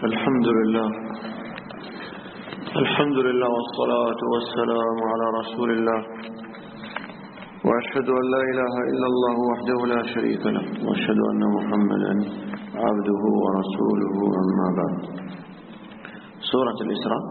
الحمد لله والصلاة والسلام على رسول الله، وأشهد أن لا إله إلا الله وحده لا شريك له، وأشهد أن محمدا عبده ورسوله، أما بعد. سورة الإسراء.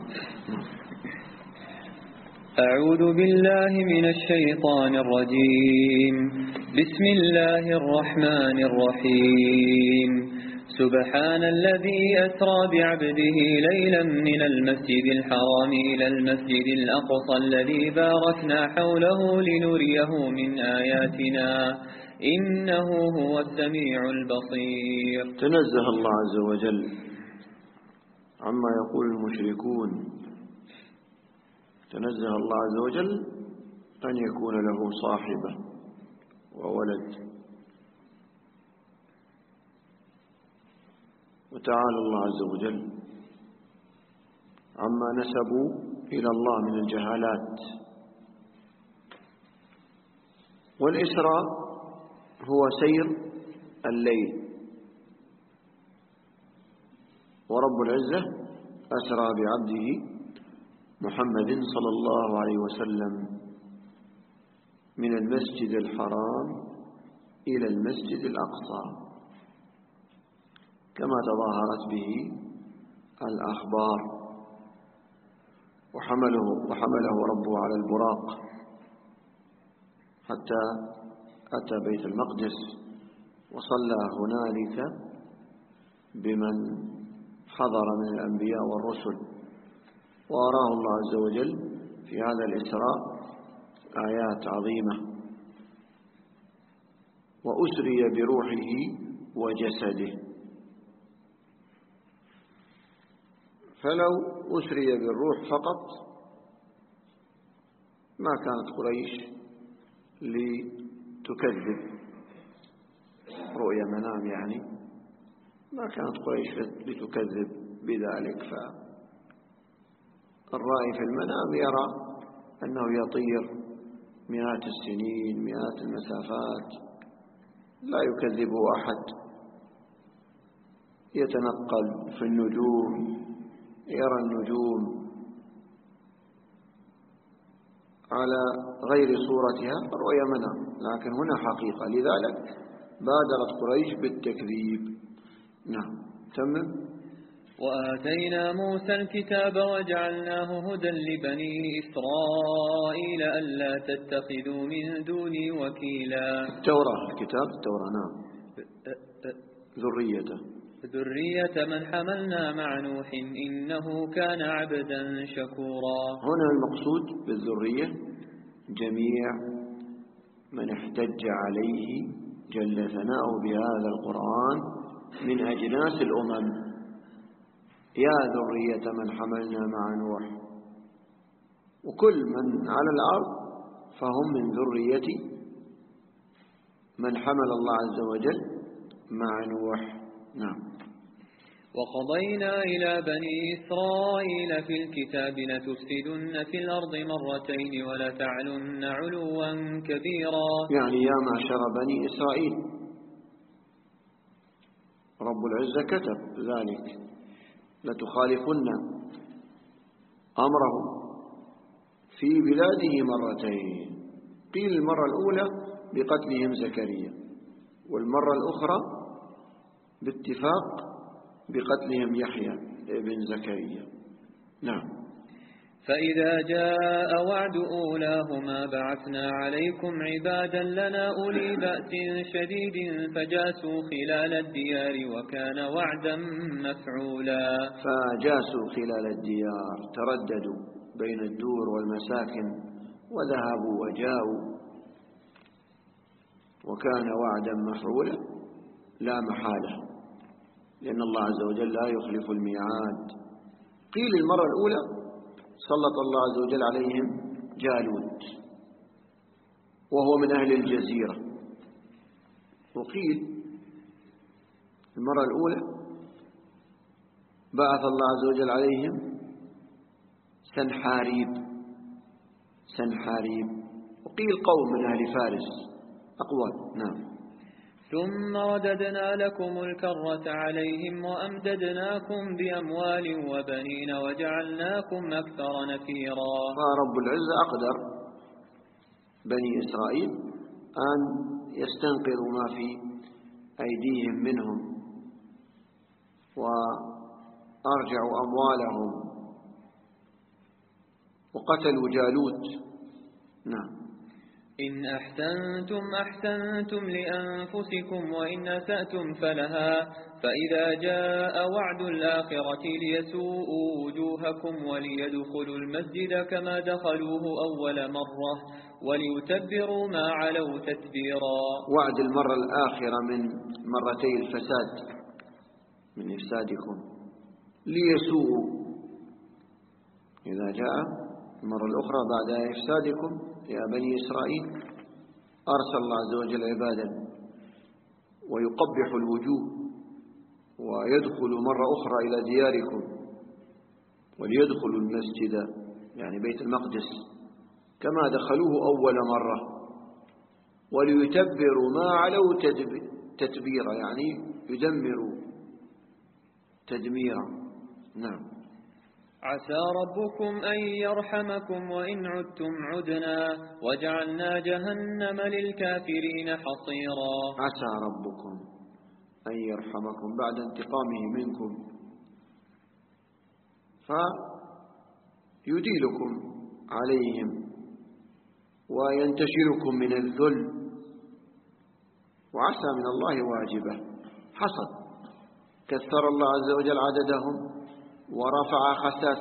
أعوذ بالله من الشيطان الرجيم. بسم الله الرحمن الرحيم. سبحان الذي أسرى بعبده ليلا من المسجد الحرام إلى المسجد الأقصى الذي باركنا حوله لنريه من آياتنا إنه هو السميع البصير. تنزه الله عز وجل عما يقول المشركون، تنزه الله عز وجل أن يكون له صاحبة وولد، وتعالى الله عز وجل عما نسبوا إلى الله من الجهالات. والإسراء هو سير الليل، ورب العزة أسرى بعبده محمد صلى الله عليه وسلم من المسجد الحرام إلى المسجد الأقصى كما تظاهرت به الأخبار، وحمله ربه على البراق حتى أتى بيت المقدس وصلى هنالك بمن حضر من الأنبياء والرسل، وأراه الله عز وجل في هذا الإسراء آيات عظيمة، وأسري بروحه وجسده. فلو أسري بالروح فقط ما كانت قريش لتكذب رؤيا منام، يعني ما كانت قريش لتكذب بذلك. فالرائي في المنام يرى أنه يطير مئات السنين، مئات المسافات، لا يكذبه أحد، يتنقل في النجوم، يرى النجوم على غير صورتها، رؤيا منام، لكن هنا حقيقة، لذلك بادرت قريش بالتكذيب. نعم، تمام. وآتينا موسى الكتاب وجعلناه هدى لبني إسرائيل ألا تتخذوا من دوني وكيلا. الكتاب التوراة، نعم. ذرية من حملنا مع نوح إنه كان عبدا شكورا. هنا المقصود بالذرية جميع من احتج عليه جل ثناؤه بهذا القرآن من أجناس الأمم. يا ذرية من حملنا مع نوح، وكل من على الأرض فهم من ذرية من حمل الله عز وجل مع نوح. نعم. وقضينا إلى بني إسرائيل في الكتاب لتفسدن في الأرض مرتين ولتعلن علوا كبيرا. يعني يا معشر بني إسرائيل، رب العزة كتب ذلك، لتخالفن أمره في بلاده مرتين. قيل المرة الأولى بقتلهم زكريا، والمرة الأخرى باتفاق بقتلهم يحيى ابن زكريا. نعم. فإذا جاء وعد أولاهما بعثنا عليكم عبادا لنا أولي بأس شديد فجاسوا خلال الديار وكان وعدا مفعولا. فجاسوا خلال الديار، ترددوا بين الدور والمساكن وذهبوا وجاءوا، وكان وعدا مفعولا لا محالة، لأن الله عز وجل لا يخلف الميعاد. قيل المرة الأولى سلط الله عز وجل عليهم جالوت وهو من أهل الجزيرة، وقيل المرة الأولى بعث الله عز وجل عليهم سنحاريب، وقيل قوم من أهل فارس، أقوال. نعم. ثم رددنا لكم الكرة عليهم وأمددناكم بأموال وبنين وجعلناكم أكثر نفيرا. فرب العزة أقدر بني إسرائيل أن يستنقذوا ما في أيديهم منهم وأرجعوا أموالهم وقتلوا جالوت. نعم. إن أحسنتم لأنفسكم وإن أسأتم فلها فإذا جاء وعد الآخرة ليسوءوا وجوهكم وليدخلوا المسجد كما دخلوه أول مرة وليتبروا ما علوا تتبيرا. وعد المرة الآخرة من مرتي الفساد من إفسادكم ليسوءوا. إذا جاء المرة الأخرى بعد إفسادكم يا بني إسرائيل أرسل الله عز وجل عبادا ويقبح الوجوه ويدخل مرة أخرى إلى دياركم وليدخلوا المسجد يعني بيت المقدس كما دخلوه أول مرة وليتبروا ما علوا تتبيرا يعني يدمروا تدميرا. نعم. عسى ربكم أن يرحمكم وإن عدتم عدنا وجعلنا جهنم للكافرين حصيرا. عسى ربكم أن يرحمكم بعد انتقامه منكم فيديلكم عليهم وينتشلكم من الذل وعسى من الله واجبة. حصل كثر الله عز وجل عددهم ورفع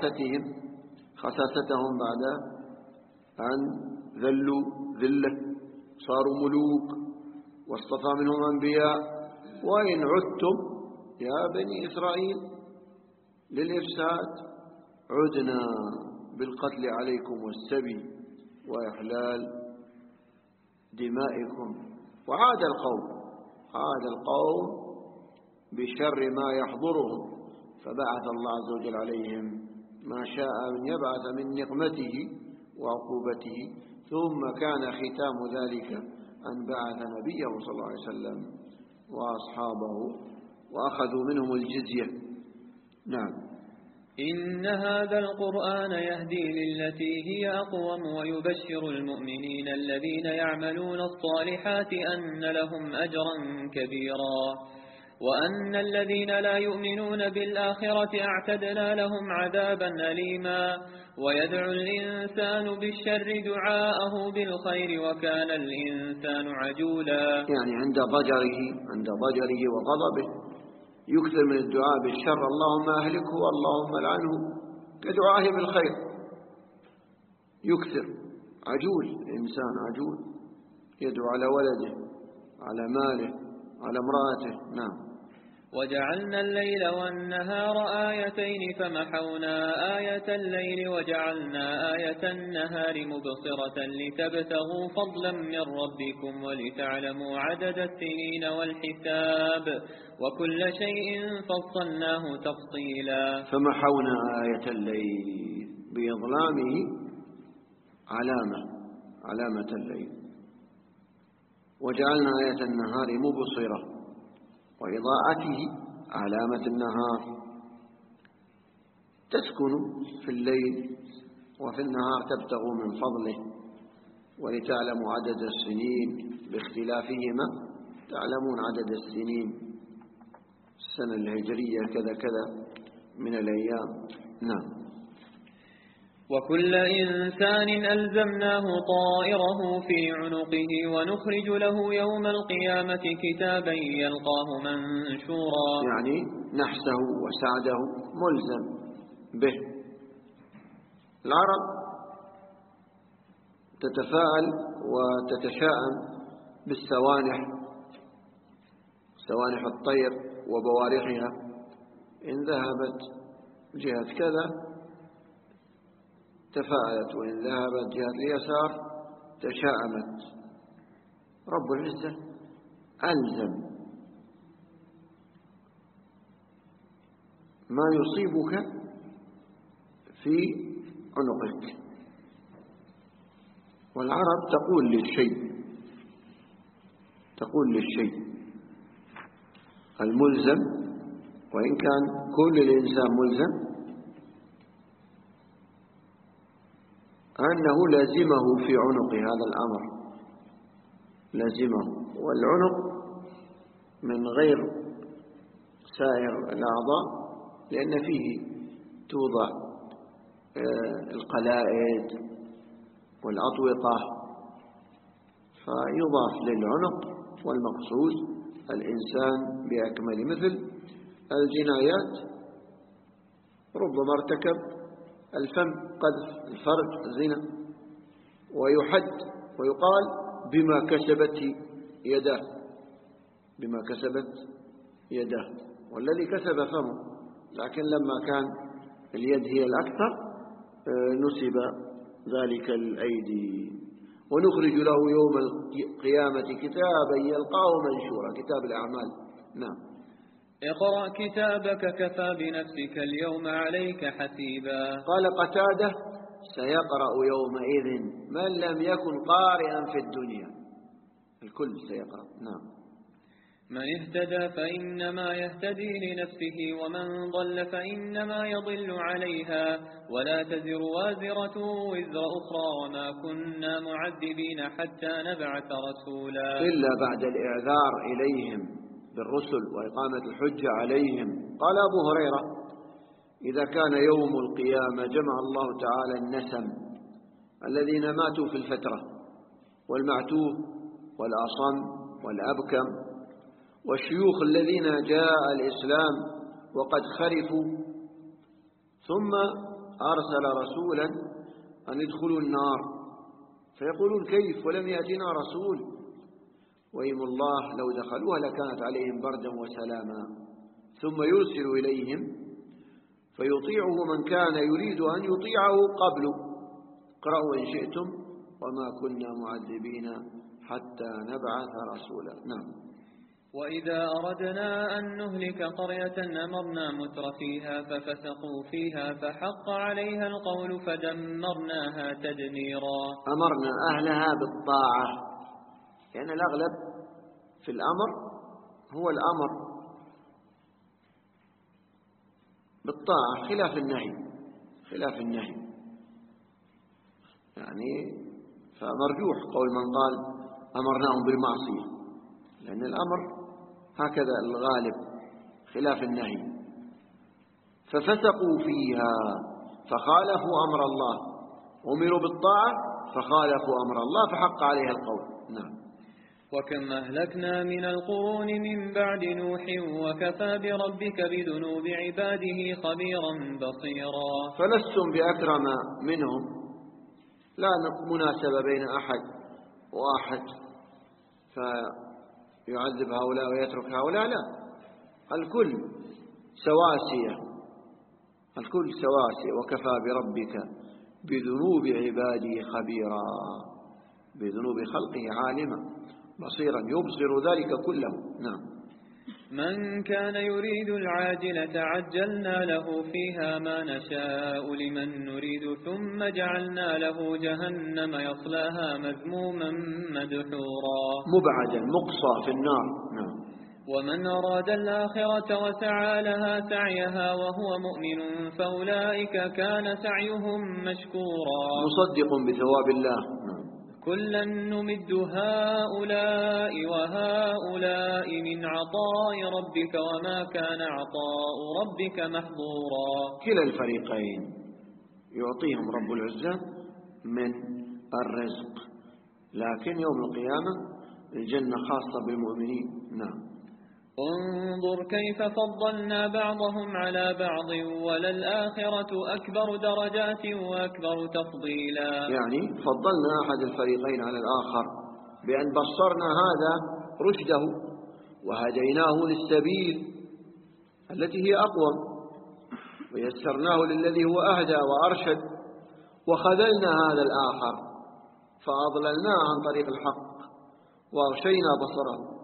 خساستهم بعد أن ذلوا ذلة صاروا ملوك واصطفى منهم أنبياء. وإن عدتم يا بني إسرائيل للإفساد عدنا بالقتل عليكم والسبي وإحلال دمائكم. وعاد القوم بشر ما يحضرهم فبعث الله عز وجل عليهم ما شاء أن يبعث من نقمته وعقوبته ثم كان ختام ذلك أن بعث نبيه صلى الله عليه وسلم وأصحابه وأخذوا منهم الجزية. نعم. إن هذا القرآن يهدي للتي هي أقوم ويبشر المؤمنين الذين يعملون الصالحات أن لهم أجرا كبيرا وأن الذين لا يؤمنون بالآخرة اعتدنا لهم عذابا أليما. ويدعو الإنسان بالشر دعاءه بالخير وكان الإنسان عجولا. يعني عند ضجره وغضبه يكثر من الدعاء بالشر اللهم أهلكه اللهم لعنه كدعائه بالخير. يكثر عجول الإنسان عجول يدعو على ولده على ماله على امرأته. نعم. وجعلنا الليل والنهار آيتين فمحونا آية الليل وجعلنا آية النهار مبصرة لتبتغوا فضلا من ربكم ولتعلموا عدد السنين والحساب وكل شيء فصلناه تفصيلا. فمحونا آية الليل بإظلامه علامة الليل وجعلنا آية النهار مبصرة وإضاءته علامة النهار تسكن في الليل وفي النهار تبتغوا من فضله ولتعلموا عدد السنين باختلافهما تعلمون عدد السنين السنة الهجرية كذا كذا من الأيام. نعم. وكل إنسان ألزمناه طائره في عنقه ونخرج له يوم القيامة كتابا يلقاه منشورا. يعني نحسه وسعده ملزم به. العرب تتفاءل وتتشاءم بالسوانح سوانح الطير وبوارقها إن ذهبت جهة كذا تفاءلت وإن ذهبت جهة اليسار تشاءمت. رب العزة ألزم ما يصيبك في عنقك. والعرب تقول للشيء الملزم، وإن كان كل الإنسان ملزم، أنه لازمه في عنقه هذا الأمر، لازمه. والعنق من غير سائر الأعضاء، لأن فيه توضع القلائد والأطوقة، فيضاف للعنق، والمقصود الإنسان بأكمل. مثل الجنايات، ربما ارتكب الفم قذف، الفرج زنا، ويحد ويقال بما كسبت يداه، بما كسبت يداه، والذي كسب فمه، لكن لما كان اليد هي الأكثر نسب ذلك الأيدي. ونخرج له يوم القيامة كتابا يلقاه منشورا، كتاب الأعمال. نعم. اقرأ كتابك كفى بنفسك اليوم عليك حسيبا. قال قتادة: سيقرأ يومئذ من لم يكن قارئا في الدنيا، الكل سيقرأ. نعم. من اهتدى فإنما يهتدي لنفسه، ومن ضل فإنما يضل عليها، ولا تزر وازرة وزر أخرى، وما كنا معذبين حتى نبعث رسولا. إلا بعد الإعذار إليهم بالرسل وإقامة الحجة عليهم. قال أبو هريرة: إذا كان يوم القيامة جمع الله تعالى النسم الذين ماتوا في الفترة، والمعتوه والأصم والأبكم، والشيوخ الذين جاء الإسلام وقد خرفوا، ثم أرسل رسولا أن يدخلوا النار، فيقولون: كيف ولم يأتنا رسول؟ وإيم الله لو دخلوها لكانت عليهم بردا وسلاما. ثم يرسل إليهم فيطيعه من كان يريد أن يطيعه قبله. اقرأوا إن شئتم وما كنا معذبين حتى نبعث رسولا. نعم. وإذا أردنا أن نهلك قرية أمرنا متر فيها ففسقوا فيها فحق عليها القول فدمرناها تدميرا. أمرنا أهلها بالطاعة، لأن الأغلب في الأمر هو الأمر بالطاعة خلاف النهي، خلاف النهي يعني. فمرجوح قول من قال أمرناهم بالمعصية، لأن الأمر هكذا الغالب خلاف النهي. ففسقوا فيها فخالفوا أمر الله، أمروا بالطاعة فخالفوا أمر الله فحق عليها القول. نعم. وكم أهلكنا من القرون من بعد نوح وكفى بربك بذنوب عباده خبيرا بصيرا. فلستم بأكرم منهم، لا مناسبة بين أحد وأحد فيعذب هؤلاء ويترك هؤلاء، لا، الكل سواسية، الكل سواسية. وكفى بربك بذنوب عباده خبيرا، بذنوب خلقه عالما بصيرا يبصر ذلك كله. نعم. من كان يريد العاجلة عجلنا له فيها ما نشاء لمن نريد ثم جعلنا له جهنم يصلاها مذموما مدحورا، مبعدا مقصى في النار. نعم. ومن أراد الآخرة وسعى لها سعيها وهو مؤمن فأولئك كان سعيهم مشكورا. مصدق بثواب الله. نعم. كلا نمد هؤلاء وهؤلاء من عطاء ربك وما كان عطاء ربك محظورا. كلا الفريقين يعطيهم رب العزة من الرزق، لكن يوم القيامة الجنة خاصة بالمؤمنين. نعم. انظر كيف فضلنا بعضهم على بعض وللآخرة أكبر درجات وأكبر تفضيلا. يعني فضلنا أحد الفريقين على الآخر بأن بصرنا هذا رشده وهديناه للسبيل التي هي أقوم، ويسرناه للذي هو أهدى وأرشد، وخذلنا هذا الآخر فأضللناه عن طريق الحق وأغشينا بصره.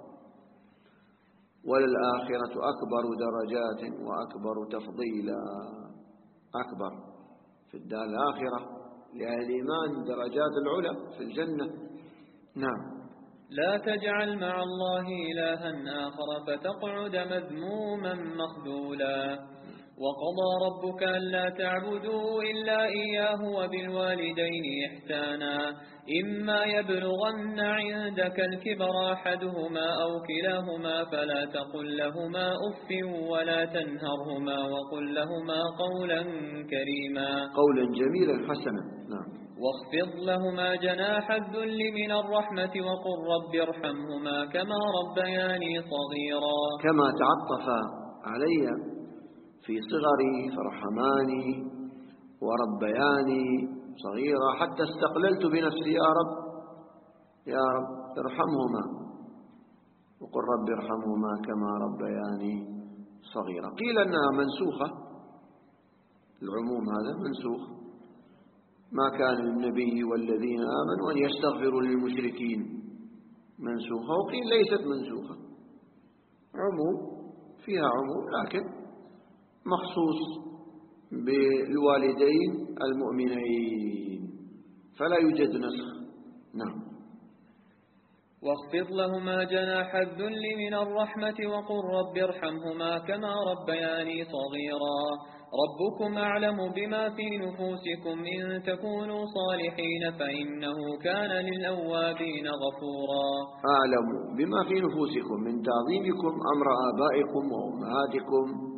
وللآخرة أكبر درجات وأكبر تفضيلا، أكبر في الدار الآخرة لأهل الإيمان درجات العلى في الجنة. نعم. لا تجعل مع الله إلها آخر فتقعد مذموما مخذولا. وقضى ربك ألا تعبدوا إلا إياه وبالوالدين إحسانا إما يبلغن عندك الكبر أحدهما أو كلاهما فلا تقل لهما أف ولا تنهرهما وقل لهما قولا كريما. قولا جميلا حسنا. نعم. واخفض لهما جناح الذل من الرحمة وقل رب ارحمهما كما ربياني صغيرا. كما تعطف علي في صغري فرحماني وربياني صغيرا حتى استقللت بنفسي يا رب ارحمهما وقل رب ارحمهما كما ربياني صغيرا. قيل أنها منسوخة، العموم هذا منسوخ، ما كان للنبي والذين آمنوا أن يستغفروا للمشركين، منسوخة. وقيل ليست منسوخة، عموم فيها عموم لكن مخصوص بالوالدين المؤمنين فلا يوجد نسخ. نعم. واخفض لهما جناح الذل من الرحمة وقل رب ارحمهما كما ربياني صغيرا. ربكم أعلم بما في نفوسكم إن تكونوا صالحين فإنه كان للأوابين غفورا. أعلم بما في نفوسكم من تعظيمكم أمر آبائكم وأمهاتكم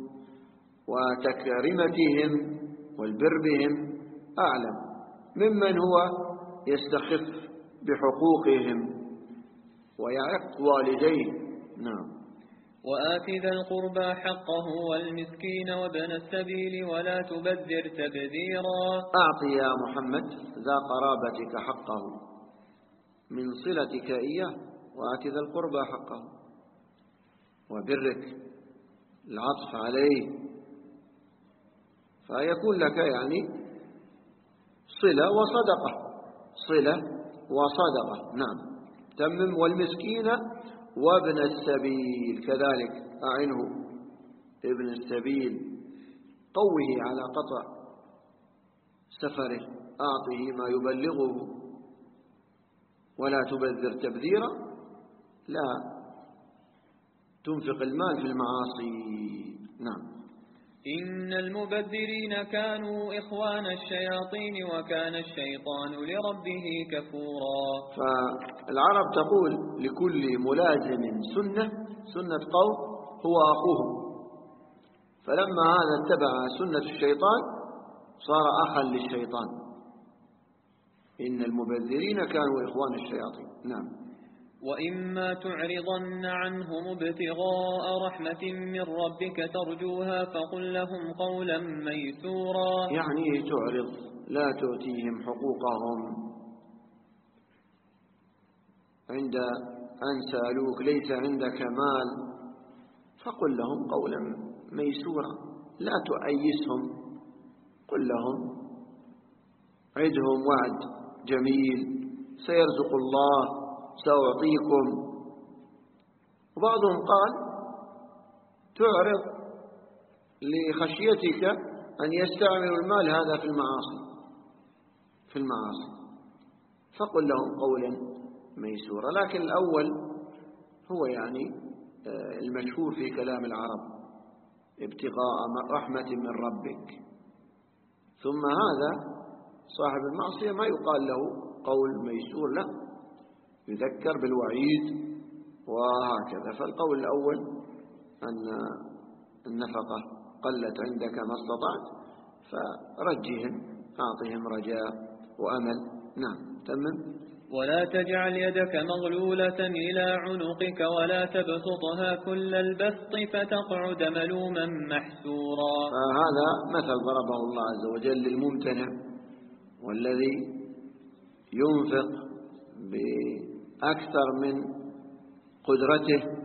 وتكريمتهم والبر بهم، أعلم ممن هو يستخف بحقوقهم ويعق والديه. نعم. وآت ذا القربى حقه والمسكين وابن السبيل ولا تبذر تبذيرا. أعطي يا محمد ذا قرابتك حقه من صلتك إياه، وآت ذا القربى حقه وبرك العطف عليه فيكون لك يعني صلة وصدقة، صلة وصدقة. نعم. تمم. والمسكين وابن السبيل كذلك أعنه، ابن السبيل قوه على قطع سفره، أعطه ما يبلغه ولا تبذر تبذيرا، لا تنفق المال في المعاصي. نعم. إن المبذرين كانوا إخوان الشياطين وكان الشيطان لربه كفورا. فالعرب تقول لكل ملازم سنة قوم هو أخوه، فلما هذا اتبع سنة الشيطان صار أخا للشيطان. إن المبذرين كانوا إخوان الشياطين. نعم. وإما تعرضن عنهم ابتغاء رحمة من ربك ترجوها فقل لهم قولا ميسورا. يعني تعرض، لا تؤتيهم حقوقهم عند أن سألوك ليس عندك مال، فقل لهم قولا ميسورا، لا تؤيسهم، قل لهم عدهم وعد جميل سيرزق الله سأعطيكم. وبعضهم قال تعرض لخشيتك أن يستعملوا المال هذا في المعاصي فقل لهم قولا ميسورا. لكن الأول هو يعني المشهور في كلام العرب، ابتغاء رحمة من ربك. ثم هذا صاحب المعصية ما يقال له قول ميسور، لا، يذكر بالوعيد وهكذا. فالقول الأول أن النفقة قلت عندك ما استطعت فرجهم، أعطهم رجاء وأمل. نعم. تمام. ولا تجعل يدك مغلولة إلى عنقك ولا تبسطها كل البسط فتقعد ملوما محسورا. فهذا مثل ضربه الله عز وجل للممتنع والذي ينفق بأكثر من قدرته،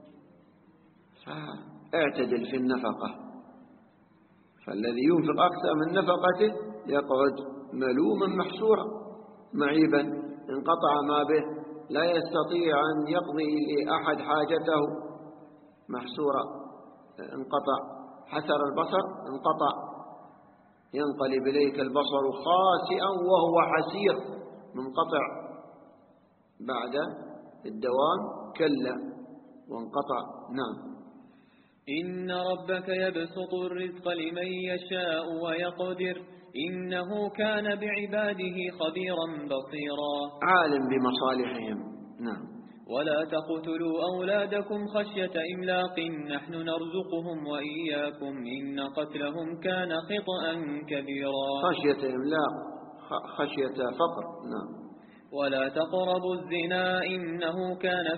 فاعتدل في النفقة. فالذي ينفق أكثر من نفقته يقعد ملوما محسورا معيبا، انقطع ما به، لا يستطيع أن يقضي لأحد حاجته، محسورا، انقطع، حسر البصر انقطع، ينقلب إليك البصر خاسئا وهو حسير، منقطع بعد الدوام كلا وانقطع. نعم. إن ربك يبسط الرزق لمن يشاء ويقدر إنه كان بعباده خبيرا بصيرا. عالم بمصالحهم. نعم. ولا تقتلوا أولادكم خشية إملاق نحن نرزقهم وإياكم إن قتلهم كان خطأ كبيرا. خشية إملاق، خشية فقر. نعم. ولا تقربوا الزنا إنه كان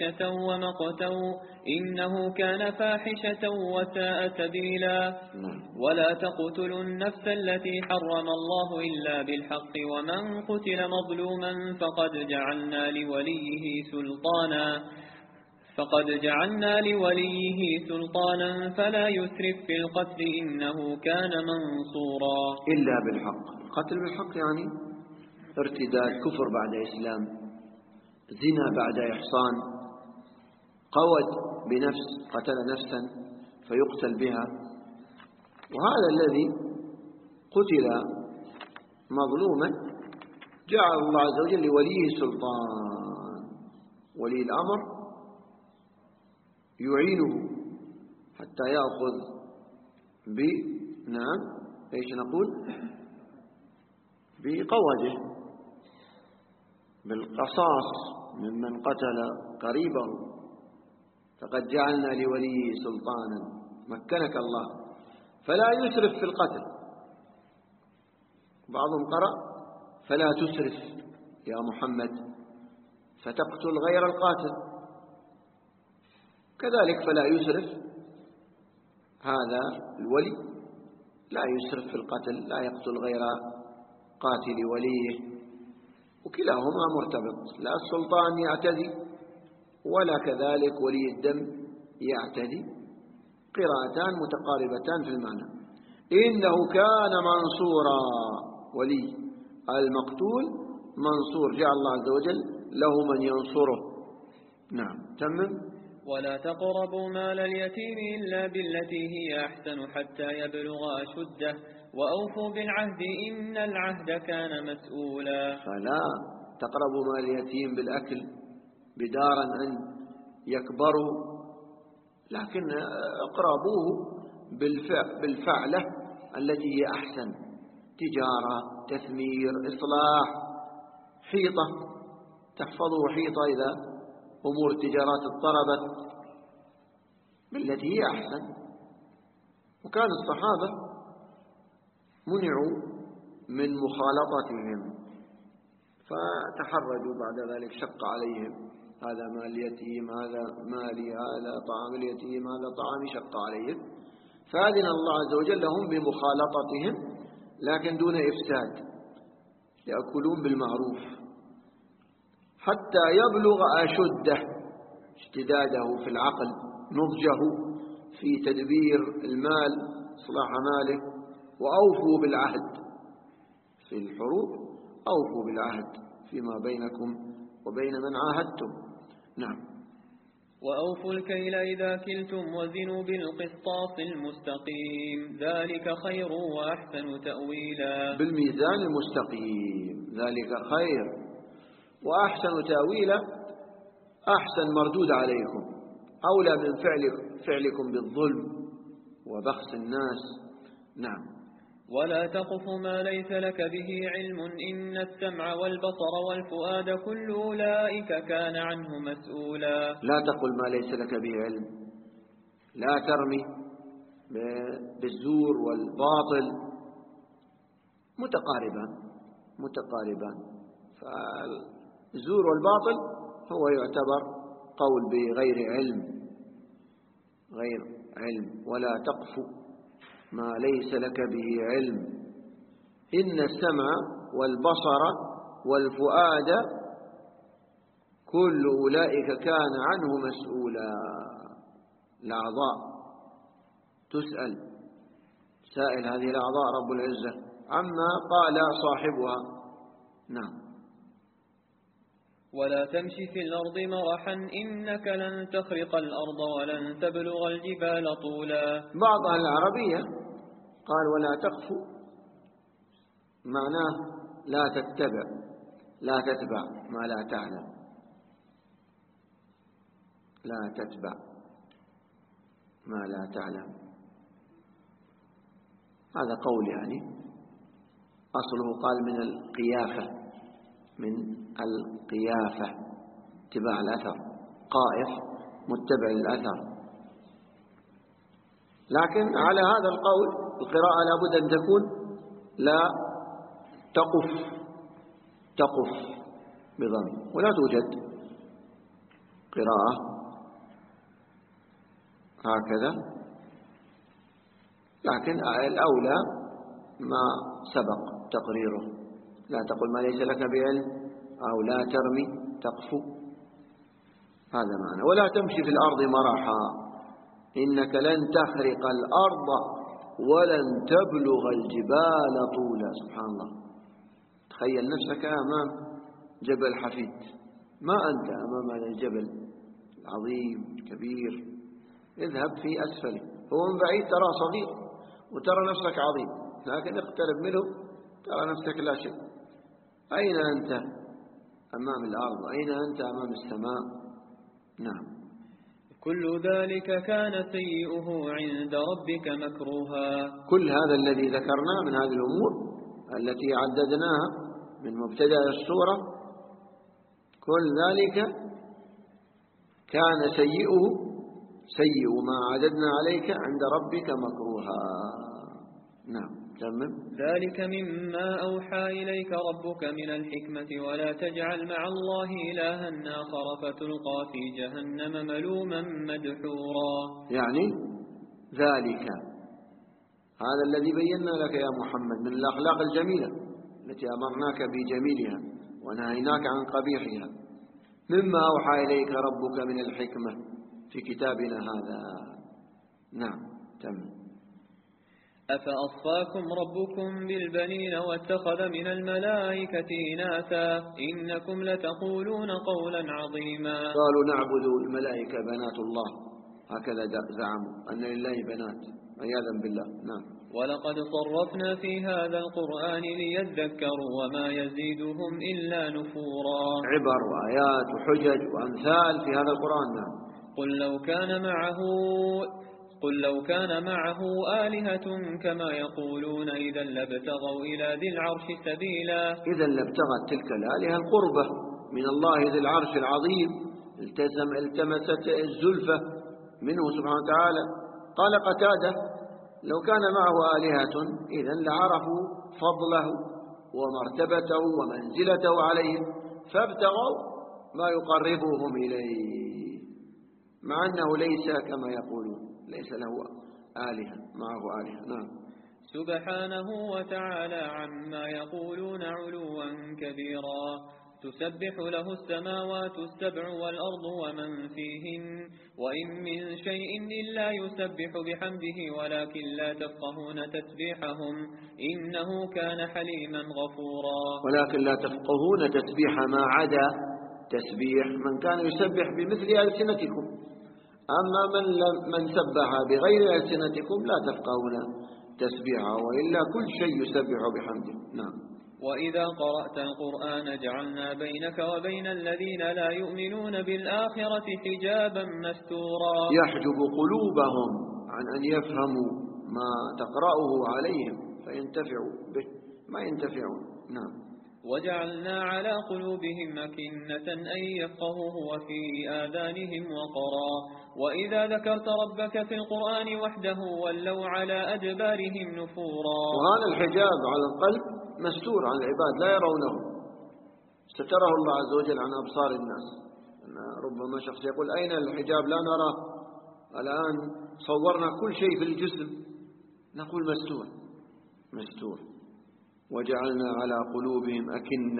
فاحشة وساء سبيلا. ولا تقتلوا النفس التي حرم الله إلا بالحق ومن قتل مظلوما فقد جعلنا لوليه سلطانا فلا يسرف في القتل إنه كان منصورا. إلا بالحق. القتل بالحق يعني ارتداد، كفر بعد إسلام، زنا بعد إحصان، قوت بنفس، قتل نفسا فيقتل بها. وهذا الذي قتل مظلوما جعل الله عز وجل لوليه سلطان، ولي الأمر يعينه حتى يأخذ بقوته بالقصاص ممن قتل قريبه. فقد جعلنا لوليه سلطانا، مكنك الله فلا يسرف في القتل. بعضهم قرأ فلا تسرف يا محمد فتقتل غير القاتل، كذلك فلا يسرف هذا الولي، لا يسرف في القتل، لا يقتل غير قاتل وليه، وكلاهما مرتبط، لا السلطان يعتدي ولا كذلك ولي الدم يعتدي، قراءتان متقاربتان في المعنى. إنه كان منصورا، ولي المقتول منصور، جعل الله عز وجل له من ينصره. نعم. تمم. ولا تقربوا مال اليتيم إلا بالتي هي أحسن حتى يبلغ أشده وأوفوا بالعهد إن العهد كان مسؤولا. فلا تقربوا مال اليتيم بالأكل بدارا أن يكبروا، لكن اقربوه بالفعلة التي هي أحسن، تجارة، تثمير، إصلاح، حيطة، تحفظه حيطة إذا أمور التجارات اضطربت، بالتي هي أحسن. وكان الصحابة منعوا من مخالطتهم فتحرجوا، بعد ذلك شق عليهم، هذا مال اليتيم، هذا مالي، هذا طعام اليتيم، هذا طعامي، شق عليهم، فأذن الله عز وجل لهم بمخالطتهم لكن دون إفساد، يأكلون بالمعروف حتى يبلغ أشده، اشتداده في العقل، نضجه في تدبير المال، إصلاح ماله. وأوفوا بالعهد في الحروب، أوفوا بالعهد فيما بينكم وبين من عاهدتم. نعم. وأوفوا الكيل إذا كلتم وزنوا بالقسطاس المستقيم ذلك خير وأحسن تأويلا. بالميزان المستقيم ذلك خير وأحسن تأويلا، أحسن مردود عليكم، أولى من فعلكم بالظلم وبخس الناس. نعم. ولا تقف ما ليس لك به علم إن السمع والبصر والفؤاد كل أولئك كان عنه مسؤولا. لا تقل ما ليس لك به علم، لا ترمي بالزور والباطل، متقاربان. فالزور والباطل هو يعتبر قول بغير علم، ولا تقف ما ليس لك به علم إن السمع والبصر والفؤاد كل أولئك كان عنه مسؤولا. الأعضاء تسأل، سائل هذه الأعضاء رب العزة عما قال صاحبها. نعم. ولا تمشي في الأرض مرحا إنك لن تخرق الأرض ولن تبلغ الجبال طولا. بعض أهل العربية قال ولا تقف، معناه لا تتبع ما لا تعلم، لا تتبع ما لا تعلم. هذا قول يعني أصله قال من القيافة، من القيافة اتباع الأثر، قائف متبع الأثر. لكن على هذا القول القراءة لابد أن تكون لا تقف بضم، ولا توجد قراءة هكذا. لكن الأولى ما سبق تقريره، لا تقل ما ليس لك بعلم، أو لا ترمي تقفو، هذا معنى. ولا تمشي في الأرض مرحا إنك لن تخرق الأرض ولن تبلغ الجبال طولا. سبحان الله، تخيل نفسك أمام جبل حفيد، ما أنت أمام هذا الجبل العظيم الكبير، اذهب في أسفله، هو من بعيد ترى صغير وترى نفسك عظيم، لكن اقترب منه ترى نفسك لا شيء. أين أنت أمام الأرض؟ أين أنت أمام السماء؟ نعم. كل ذلك كان سيئه عند ربك مكروها. كل هذا الذي ذكرناه من هذه الأمور التي عددناها من مبتدأ السورة، كل ذلك كان سيئه، سيء ما عددنا عليك عند ربك مكروها. نعم. تمام. ذلك مما أوحى إليك ربك من الحكمة ولا تجعل مع الله إلها آخر فتلقى في جهنم ملوما مدحورا. يعني ذلك هذا الذي بينا لك يا محمد من الأخلاق الجميلة التي أمرناك بجميلها ونهيناك عن قبيحها، مما أوحى إليك ربك من الحكمة في كتابنا هذا. نعم. تمام. أفأصفاكم ربكم بالبنين واتخذ من الملائكة إناثا إنكم لتقولون قولا عظيما. قالوا نعبد الملائكة بنات الله، هكذا زعموا أن لله بنات عياذا بالله. نعم. ولقد صرفنا في هذا القرآن ليذكروا وما يزيدهم إلا نفورا. عبر وآيات وحجج وأمثال في هذا القرآن. نعم. قل لو كان معه آلهة كما يقولون إذا لابتغوا إلى ذي العرش سبيلا. إذا لابتغت تلك الآلهة القربة من الله ذي العرش العظيم، التمست الزلفة منه سبحانه وتعالى. قال قتادة لو كان معه آلهة إذا لعرفوا فضله ومرتبته ومنزلته عليهم فابتغوا ما يقربهم إليه، مع أنه ليس كما يقولون، ليس له آلهة معه آلهة. نعم. سبحانه وتعالى عما يقولون علوا كبيرا. تسبح له السماوات السبع والأرض ومن فيهن وإن من شيء إلا يسبح بحمده ولكن لا تفقهون تسبيحهم إنه كان حليما غفورا. ولكن لا تفقهون تسبيح ما عدا تسبيح من كان يسبح بمثل ألسنتكم، أما من سبح بغير ألسنتكم لا تفقهون تسبيحه، وإلا كل شيء يسبح بحمده. نعم. وإذا قرأت القرآن جعلنا بينك وبين الذين لا يؤمنون بالآخرة حجابا مستورا. يحجب قلوبهم عن أن يفهموا ما تقرأه عليهم فينتفعوا به، ما ينتفعون. نعم. وجعلنا على قلوبهم أكنة أن يفقهوه وفي آذانهم وقرا وإذا ذكرت ربك في القرآن وحده ولوا على أدبارهم نفورا. وهذا الحجاب على القلب مستور عن العباد لا يرونه، ستره الله عز وجل عن أبصار الناس. ربما شخص يقول أين الحجاب لا نراه، الآن صورنا كل شيء في الجسم، نقول مستور. وجعلنا على قلوبهم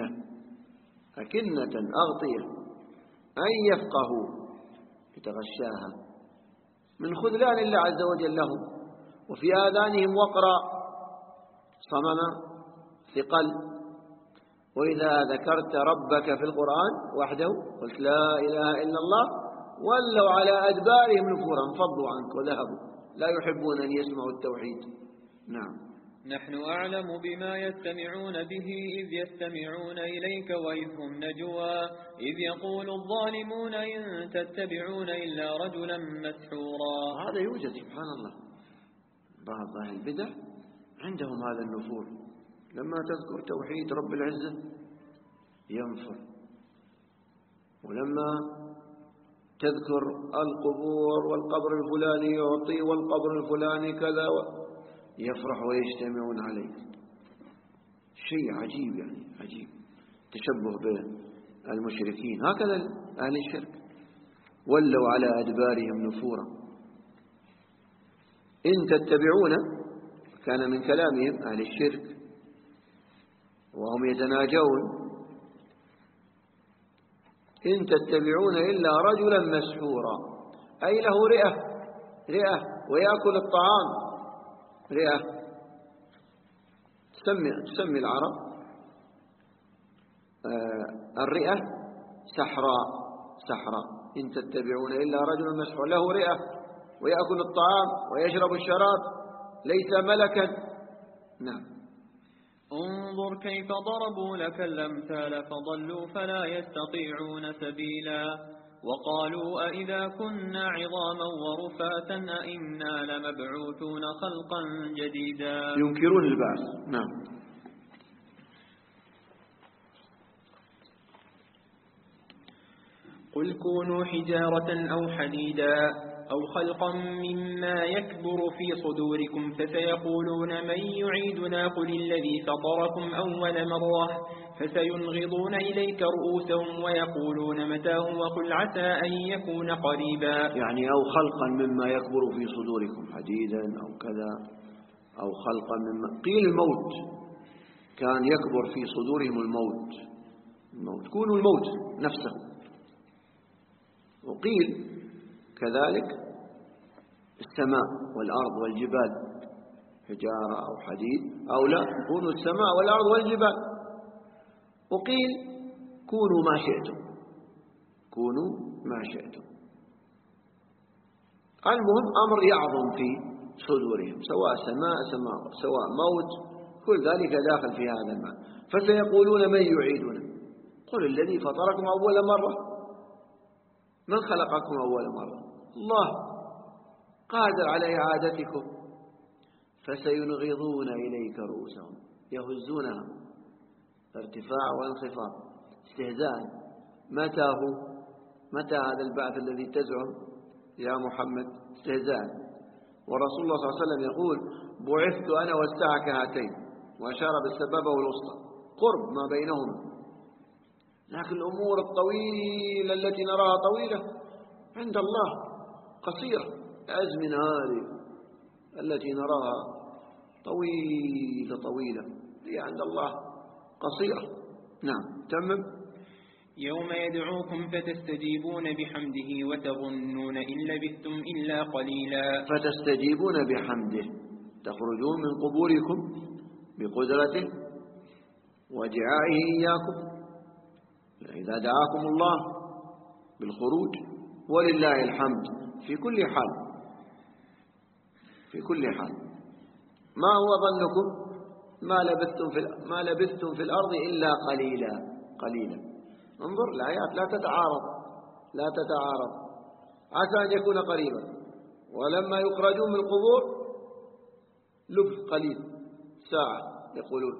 أكنة أغطية أن يفقهوا، يتغشاها من خذلان الله عز وجل لهم، وفي آذانهم وقرا صمم ثقل. وإذا ذكرت ربك في القرآن وحده قلت لا إله إلا الله ولوا على أدبارهم نفورا، فضوا عنك وذهبوا، لا يحبون أن يسمعوا التوحيد. نعم. نحن أعلم بما يستمعون به إذ يستمعون إليك وإذ هم نجوى إذ يقول الظالمون إن تتبعون إلا رجلا مسحورا. هذا يوجد سبحان الله، بعض أهل البدع عندهم هذا النفور، لما تذكر توحيد رب العزة ينفر، ولما تذكر القبور والقبر الفلاني يعطي والقبر الفلاني كذا يفرح ويجتمعون عليه. شيء عجيب يعني، عجيب، تشبه بالمشركين. هكذا أهل الشرك ولوا على أدبارهم نفورا. إن تتبعون كان من كلامهم أهل الشرك وهم يتناجون، إن تتبعون إلا رجلا مسحورا، أي له رئة ويأكل الطعام. رئة تسمي العرب الرئة سحراء. إن تتبعون إلا رجلا مسحور له رئة ويأكل الطعام ويشرب الشراب، ليس ملكا. نعم. انظر كيف ضربوا لك الأمثال فضلوا فلا يستطيعون سبيلا. وقالوا أئذا كنا عظاما ورفاتا أئنا لمبعوثون خلقا جديدا. ينكرون البعث. نعم. قل كونوا حجارة أو حديدا أو خلقا مما يكبر في صدوركم فسيقولون من يعيدنا قل الذي فطركم أول مرة فسينغضون إليك رؤوسهم ويقولون متاه وقل عسى أن يكون قريبا. يعني أو خلقا مما يكبر في صدوركم حديدا أو كذا، أو خلقا مما قيل الموت، كان يكبر في صدورهم الموت كونوا الموت نفسه. وقيل كذلك السماء والأرض والجبال حجارة أو حديد، أو لا كونوا السماء والأرض والجبال. وقيل كونوا ما شئتم. المهم أمر يعظم في صدورهم، سواء سماء سواء موت، كل ذلك داخل في هذا المعنى. فسيقولون من يعيدنا قل الذي فطركم أول مرة. من خلقكم أول مرة؟ الله قادر على إعادتكم. فسينغضون إليك رؤوسهم، يهزونها ارتفاع وانخفاض استهزاء. متى هذا البعث الذي تزعم يا محمد؟ استهزاء. ورسول الله صلى الله عليه وسلم يقول بعثت أنا والساعة كهاتين، وأشار بالسبابة والوسطى قرب ما بينهما. لكن الأمور الطويلة التي نراها طويلة عند الله قصيرة. الأزمنة هذه التي نراها طويلة هي عند الله قصيرة. نعم. تمام. يوم يدعوكم فتستجيبون بحمده وتظنون إن لبثتم إلا قليلا. فتستجيبون بحمده، تخرجون من قبوركم بقدرته ودعائه إياكم إذا دعاكم الله بالخروج، ولله الحمد في كل حال. ما هو ظنكم؟ ما لبثتم في الأرض إلا قليلا. انظر الآيات لا تتعارض. عسى أن يكون قريبا، ولما يخرجون من القبور لبث قليل، ساعة يقولون،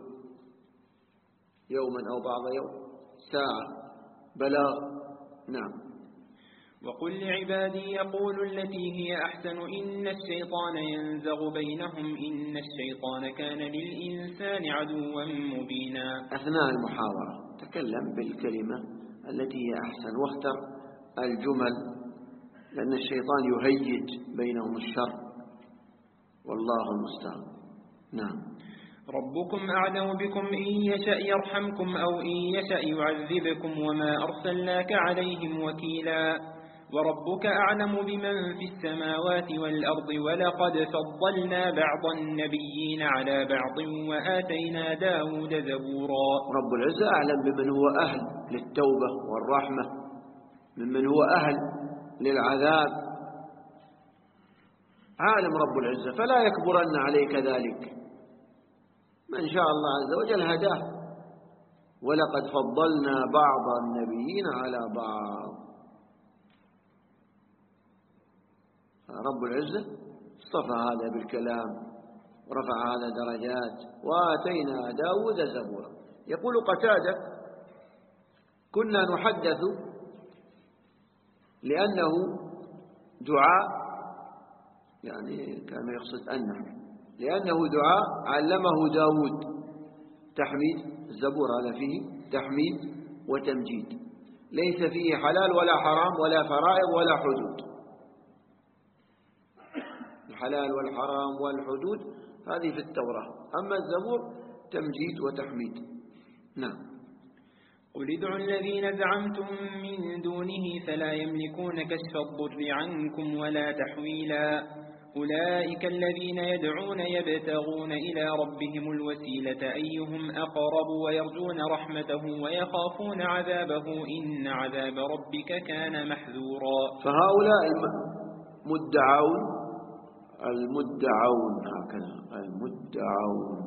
يوما أو بعض يوم، ساعة، بلاغ. نعم. وقل لعبادي يقولوا التي هي أحسن إن الشيطان ينزغ بينهم إن الشيطان كان للإنسان عدوا مبينا. أثناء المحاورة تكلم بالكلمة التي هي أحسن، واختر الجمل، لأن الشيطان يهيج بينهم الشر، والله المستعان. نعم. ربكم أعلم بكم إن يشأ يرحمكم أو إن يشأ يعذبكم وما أرسلناك عليهم وكيلا. وربك أعلم بمن في السماوات والأرض ولقد فضلنا بعض النبيين على بعض وآتينا داود زبورا. رب العزة أعلم بمن هو أهل للتوبة والرحمة ممن هو أهل للعذاب. عالم رب العزة، فلا يكبرن عليك ذلك. من شاء الله عز وجل هداه. ولقد فضلنا بعض النبيين على بعض. رب العزة اصطفى هذا بالكلام ورفع هذا درجات. وآتينا داود زبورا. يقول قتادة: كنا نحدث لأنه دعاء، يعني كان يقصد لأنه دعاء علمه داود تحميد. الزبور هذا فيه تحميد وتمجيد، ليس فيه حلال ولا حرام ولا فرائض ولا حدود. الحلال والحرام والحدود هذه في التوراة، أما الزبور تمجيد وتحميد. نعم. قل ادعوا الذين زعمتم من دونه فلا يملكون كشف الضر عنكم ولا تحويلا. أولئك الذين يدعون يبتغون إلى ربهم الوسيلة أيهم أقرب ويرجون رحمته ويخافون عذابه إن عذاب ربك كان محذورا. فهؤلاء المدعون هكذا المدعون،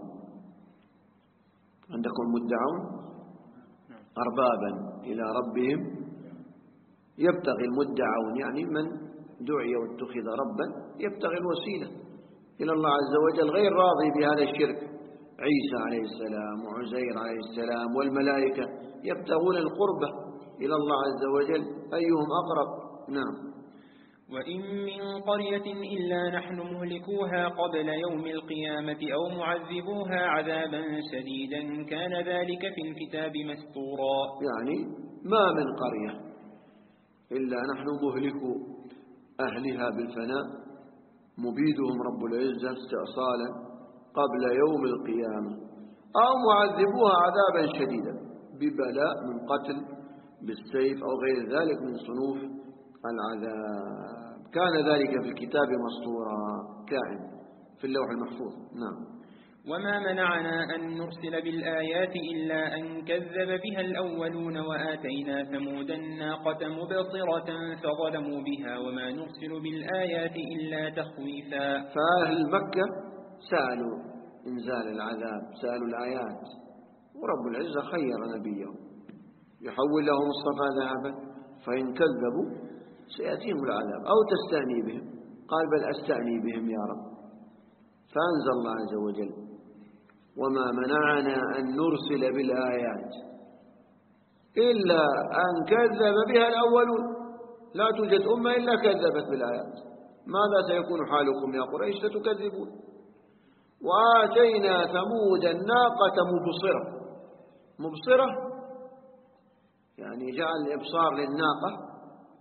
عندكم المدعون أربابا إلى ربهم يبتغي المدعون، يعني من دعي واتخذ ربا يبتغي الوسيلة إلى الله عز وجل، غير راضي بهذا الشرك. عيسى عليه السلام وعزير عليه السلام والملائكة يبتغون القربة إلى الله عز وجل أيهم أقرب. نعم. وإن من قرية إلا نحن مهلكوها قبل يوم القيامة أو معذبوها عذابا شديدا كان ذلك في الكتاب مسطورا. يعني ما من قرية إلا نحن مهلكو أهلها بالفناء مبيدهم رب العزة استئصالا قبل يوم القيامة، أو معذبوها عذابا شديدا ببلاء من قتل بالسيف أو غير ذلك من صنوف العذاب. كان ذلك في الكتاب مسطورا، كائن في اللوح المحفوظ. نعم. وما منعنا أن نرسل بالآيات إلا أن كذب بها الأولون وآتينا ثمود الناقة مبصرة فظلموا بها وما نرسل بالآيات إلا تخويفا. فأهل مكة سألوا إنزال العذاب، سألوا الآيات، ورب العزة خير نبيه يحول لهم مصطفى ذهبا، فإن كذبوا سيأتيهم العذاب أو تستأني بهم. قال: بل أستأني بهم يا رب. فأنزل الله عز وجل: وما منعنا أن نرسل بالآيات إلا أن كذب بها الأولون. لا توجد أمة إلا كذبت بالآيات. ماذا سيكون حالكم يا قريش ستكذبون؟ وآتينا ثمود الناقة مبصرة يعني جعل الإبصار للناقة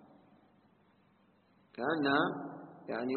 كأنها يعني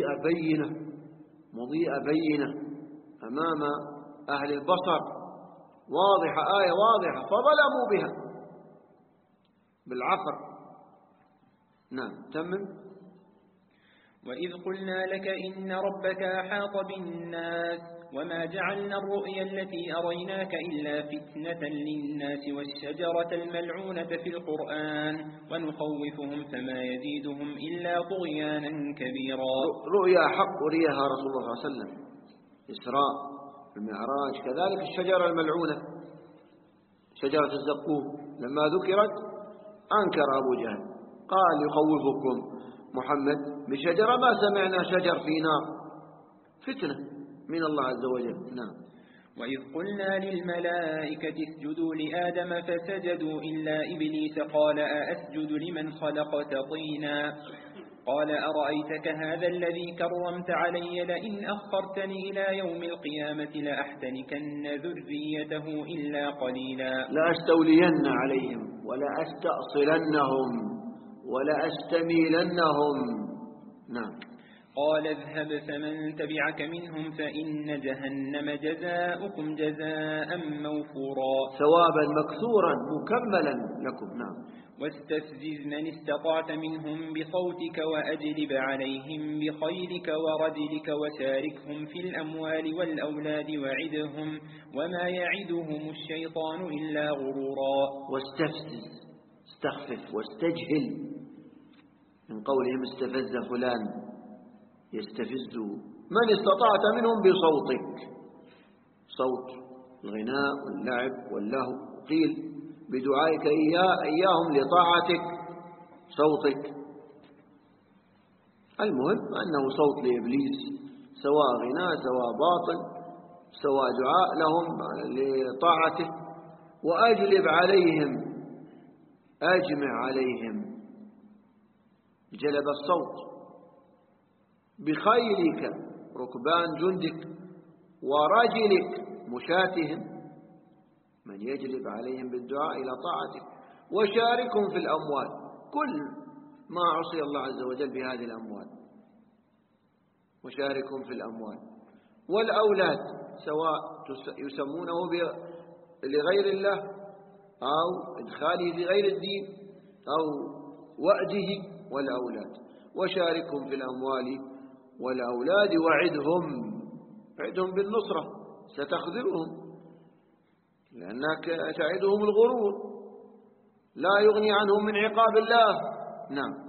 مضيئة بينة أمام أهل البصر، واضحة، آية واضحة، فظلموا بها بالعقر. نعم. تمم. وإذ قلنا لك إن ربك أحاط بالناس وما جعلنا الرؤيا التي أريناك إلا فتنة للناس والشجرة الملعونة في القرآن ونخوفهم فما يزيدهم إلا طغيانا كبيرا. رؤيا حق أريها رسول الله صلى الله عليه وسلم، إسراء المعراج. كذلك الشجرة الملعونة شجرة الزقوم لما ذكرت أنكر أبو جهل، قال: يخوفكم محمد بشجرة ما سمعنا شجر في نار، فتنة من الله عز وجل. نعم. وإذ قلنا للملائكة اسجدوا لآدم فسجدوا إلا إبليس قال أأسجد لمن خلقت طينا قال أرأيتك هذا الذي كرمت علي لئن أخرتني إلى يوم القيامة لأحتنكن ذريته إلا قليلا. لأستولين عليهم ولأستأصلنهم ولأستميلنهم. نعم. قال اذهب فمن تبعك منهم فإن جهنم جزاؤكم جزاء موفورا. ثوابا مكثورا مكملا لكم. نعم. واستفزز من استطعت منهم بصوتك وأجلب عليهم بخيلك ورجلك وشاركهم في الأموال والأولاد وعدهم وما يعدهم الشيطان إلا غرورا. واستفزز، استخفف واستجهل، من قولهم استفز فلان يستفز. من استطعت منهم بصوتك، صوت الغناء واللعب واللهو. قيل بدعائك إياهم لطاعتك صوتك. المهم أنه صوت لإبليس، سواء غناء سواء باطل سواء دعاء لهم لطاعته. وأجلب عليهم، أجمع عليهم، جلب الصوت بخيلك ركبان جندك ورجلك مشاتهم، من يجلب عليهم بالدعاء إلى طاعتك. وشاركهم في الأموال، كل ما عصي الله عز وجل بهذه الأموال، وشاركهم في الأموال والأولاد، سواء يسمونه لغير الله أو إدخاله في غير الدين أو وأده والأولاد. وشاركهم في الأموال والأولاد وعدهم بالنصرة، ستخذلهم لأنك تعدهم الغرور، لا يغني عنهم من عقاب الله. نعم.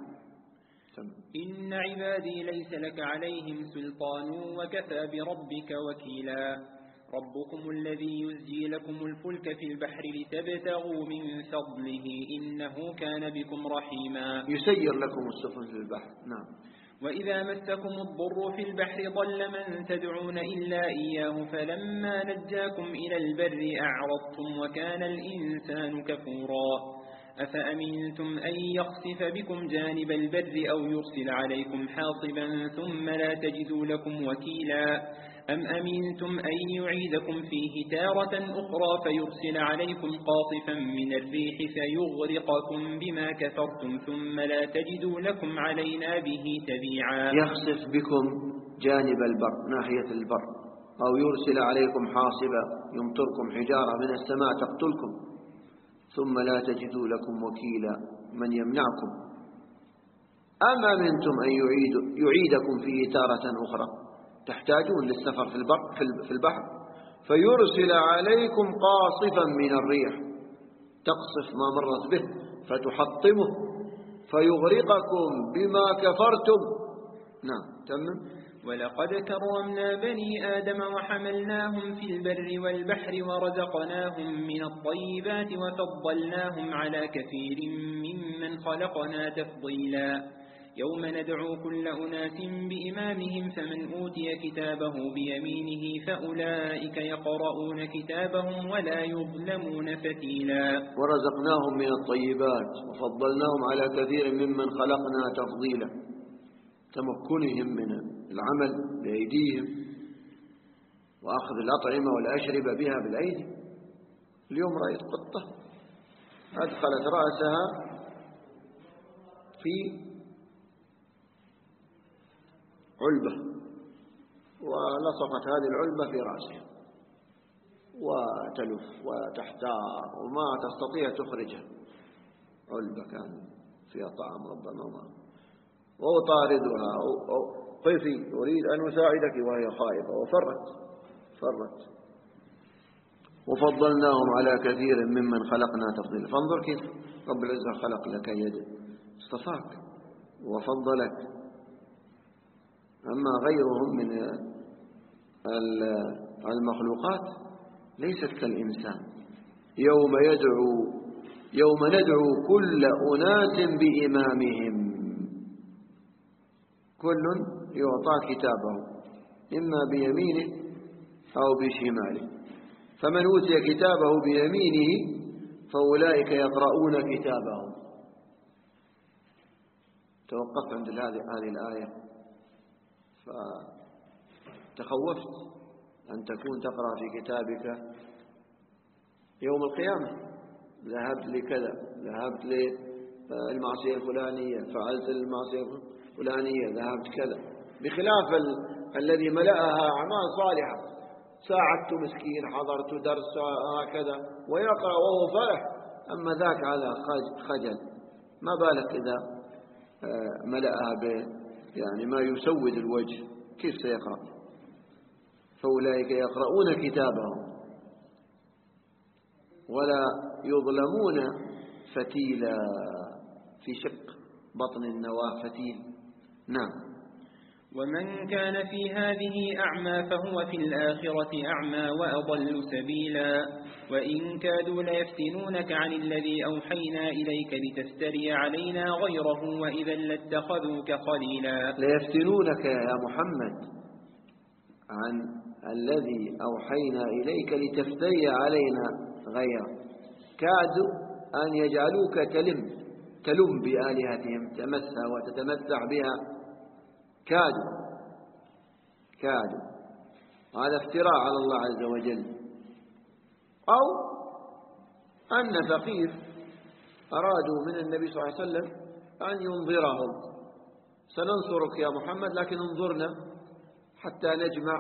إن عبادي ليس لك عليهم سلطان وكفى بربك وكيلا. ربكم الذي يزجي لكم الفلك في البحر لتبتغوا من فضله إنه كان بكم رحيما. يسير لكم السفن في البحر. نعم. وإذا مسكم الضر في البحر ضل من تدعون إلا إياه فلما نجاكم إلى البر أعرضتم وكان الإنسان كفورا. أفأمنتم أن يخسف بكم جانب البر أو يرسل عليكم حاصبا ثم لا تجدوا لكم وكيلا. أم أمنتم أن يعيدكم فيه تارة أخرى فيرسل عليكم قاصفا من الريح فيغرقكم بما كفرتم ثم لا تجدوا لكم علينا به تبيعا. يخسف بكم جانب البر، ناحية البر، أو يرسل عليكم حاصبا يمطركم حجارة من السماء تقتلكم ثم لا تجدوا لكم وكيلا من يمنعكم. أم أمنتم أن يعيدكم فيه تارة أخرى، تحتاجون للسفر في البحر فيرسل عليكم قاصفا من الريح تقصف ما مرت به فتحطمه فيغرقكم بما كفرتم. نعم. تمام. ولقد كرمنا بني آدم وحملناهم في البر والبحر ورزقناهم من الطيبات وفضلناهم على كثير ممن خلقنا تفضيلا. يوم ندعو كل أناس بإمامهم فمن أوتي كتابه بيمينه فأولئك يقرؤون كتابهم ولا يظلمون فتيلا. ورزقناهم من الطيبات وفضلناهم على كثير ممن خلقنا تفضيلا، تمكنهم من العمل بأيديهم وأخذ الأطعمة والأشربة بها بالأيدي. اليوم رأيت قطة أدخلت رأسها في علبة ولصقت هذه العلبة في رأسها وتلف وتحتار وما تستطيع تخرجها. علبة كان فيها طعام ربما ما، وأطاردها أو قفي أريد أن أساعدك وهي خائفة وفرت. وفضلناهم على كثير ممن خلقنا تفضيلا. فانظر كيف رب العزة خلق لك يد، اصطفاك وفضلك. أما غيرهم من المخلوقات ليست كالإنسان. يوم ندعو كل أناس بإمامهم، كل يعطى كتابه إما بيمينه أو بشماله. فمن أوتي كتابه بيمينه فأولئك يقرؤون كتابهم. توقفت عند هذه الآية فتخوفت أن تكون تقرأ في كتابك يوم القيامة ذهبت لكذا، ذهبت للمعصية الفلانية، فعلت المعصية الفلانية، ذهبت كذا، بخلاف الذي ملأها أعمال صالحة، ساعدت مسكين، حضرت درس هكذا ويقرأ وهو فرح. أما ذاك على خجل، ما بالك إذا ملأها يعني ما يسود الوجه، كيف سيقرأ؟ فأولئك يقرؤون كتابهم ولا يظلمون فتيلا، في شق بطن النواة فتيل. نعم. ومن كان في هذه أعمى فهو في الآخرة أعمى وأضل سبيلا وإن كادوا ليفتنونك عن الذي أوحينا إليك لتفتري علينا غيره وإذا لاتخذوك خليلا. ليفتنونك يا محمد عن الذي أوحينا إليك لتفتري علينا غيره، كادوا أن يجعلوك تلم بآلهتهم، تمسها وتتمسح بها، كادوا هذا افتراء على الله عز وجل. أو أن ثقيف أرادوا من النبي صلى الله عليه وسلم أن ينظرهم، سننصرك يا محمد لكن انظرنا حتى نجمع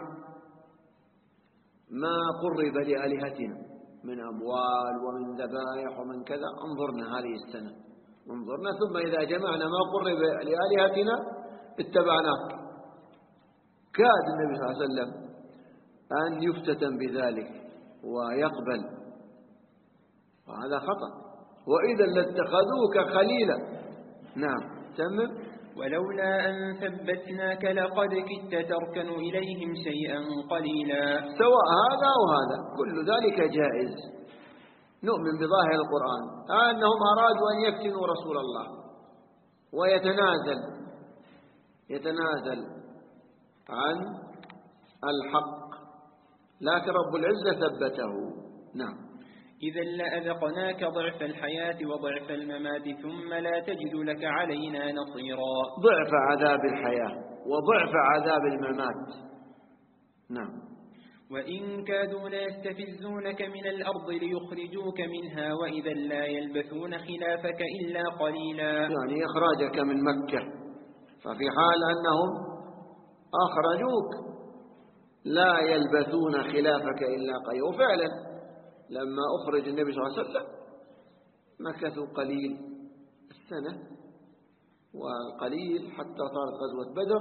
ما قرب لآلهتنا من أموال ومن ذبائح ومن كذا، انظرنا هذه السنة، انظرنا ثم إذا جمعنا ما قرب لآلهتنا اتبعناك. كاد النبي صلى الله عليه وسلم أن يفتتن بذلك ويقبل، وهذا خطأ. وإذا لاتخذوك خليلا. نعم تمام. ولولا أن ثبتناك لقد كدت تركن إليهم شيئا قليلا. سواء هذا أو هذا كل ذلك جائز، نؤمن بظاهر القرآن أنهم أرادوا أن يفتنوا رسول الله ويتنازل عن الحق، لكن رب العزة ثبته. نعم. إذا لأذقناك ضعف الحياة وضعف الممات ثم لا تجد لك علينا نصيرا. ضعف عذاب الحياة وضعف عذاب الممات. نعم. وإن كادوا ليستفزونك من الأرض ليخرجوك منها وإذا لا يلبثون خلافك إلا قليلا. يعني إخراجك من مكة، ففي حال أنهم أخرجوك لا يلبثون خلافك إلا قليلا. وفعلا لما أخرج النبي صلى الله عليه وسلم مكثوا قليل السنة وقليل حتى صارت غزوة بدر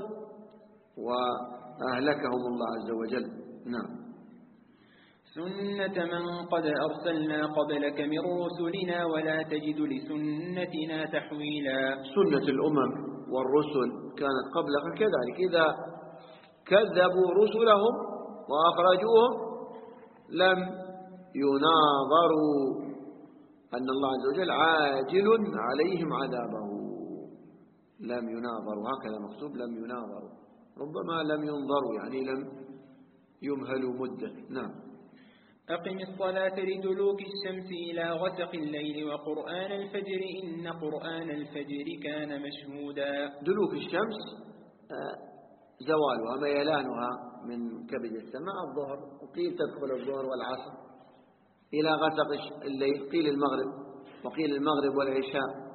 وأهلكهم الله عز وجل. نعم. سنة من قد أرسلنا قبلك من رسلنا ولا تجد لسنتنا تحويلا. سنة الأمم والرسل كانت قبلك كذلك، إذا كذبوا رسلهم وأخرجوهم لم يناظروا، أن الله عز وجل عاجل عليهم عذابه، لم يناظروا، هكذا مكتوب لم يناظروا، ربما لم ينظروا يعني لم يمهلوا مدة. نعم. أقم الصلاة لدلوك الشمس إلى غسق الليل وقرآن الفجر إن قرآن الفجر كان مشهودا. دلوك الشمس زوالها ميلانها من كبد السماء الظهر، وقيل تدخل الظهر والعصر، إلى غسق الليل قيل المغرب، وقيل المغرب والعشاء،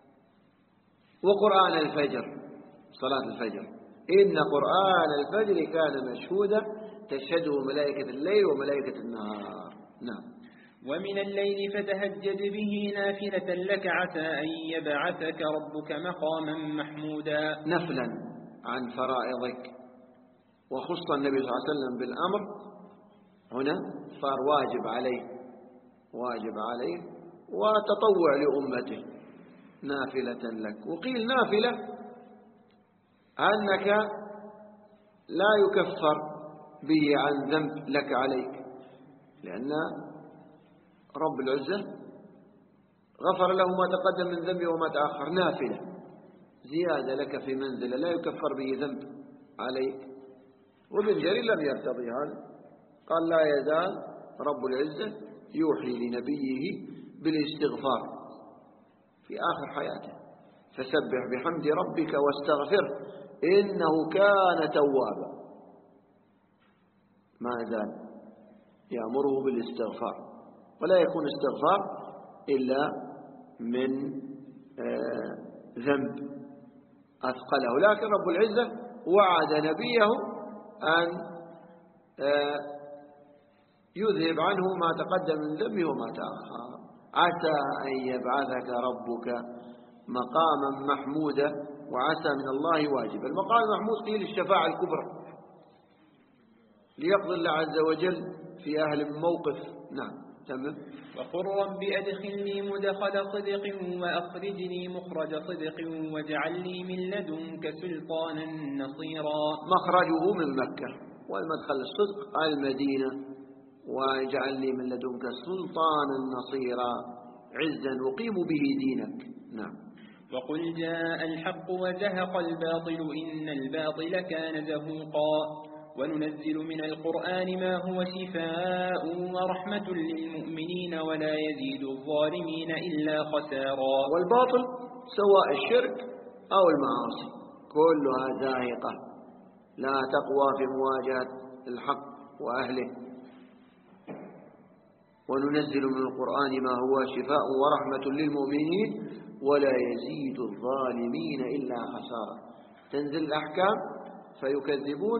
وقرآن الفجر صلاة الفجر إن قرآن الفجر كان مشهودا تشهده ملائكة الليل وملائكة النهار. نعم. ومن الليل فتهجد به نافلة لك عسى أن يبعثك ربك مقاما محمودا. نفلا عن فرائضك، وخص النبي صلى الله عليه وسلم بالأمر هنا، صار واجب عليه وتطوع لأمته نافلة لك. وقيل نافلة أنك لا يكفر به عن ذنب لك عليك، لأن رب العزة غفر له ما تقدم من ذنبه وما تأخر، نافلة زيادة لك في منزلة لا يكفر به ذنب عليك. وابن جرير لم يرتضي هذا، قال لا يزال رب العزة يوحي لنبيه بالاستغفار في آخر حياته، فسبح بحمد ربك واستغفره إنه كان توابا، ما زال يأمره بالاستغفار، ولا يكون استغفار إلا من ذنب أثقله. لكن رب العزة وعد نبيه أن يذهب عنه ما تقدم من ذنبه وما تأخر. عسى أن يبعثك ربك مقاما محمودا، وعسى من الله واجب. المقام المحمود قيل الشفاعة الكبرى، ليقضي الله عز وجل في أهل الموقف. نعم. تمام. وقل رب أدخلني مدخل صدق وأخرجني مخرج صدق واجعل لي من لدنك سلطانا نصيرا. مخرجه من مكة والمدخل الصدق المدينة. واجعل لي من لدنك سلطانا نصيرا عزا أقيم به دينك. نعم. وقل جاء الحق وزهق الباطل إن الباطل كان زهوقا. وننزل من القرآن ما هو شفاء ورحمة للمؤمنين ولا يزيد الظالمين إلا خسارا. والباطل سواء الشرك أو المعاصي كلها زاهقة لا تقوى في مواجهة الحق وأهله. وننزل من القرآن ما هو شفاء ورحمة للمؤمنين ولا يزيد الظالمين إلا خسارا. تنزل الأحكام فيكذبون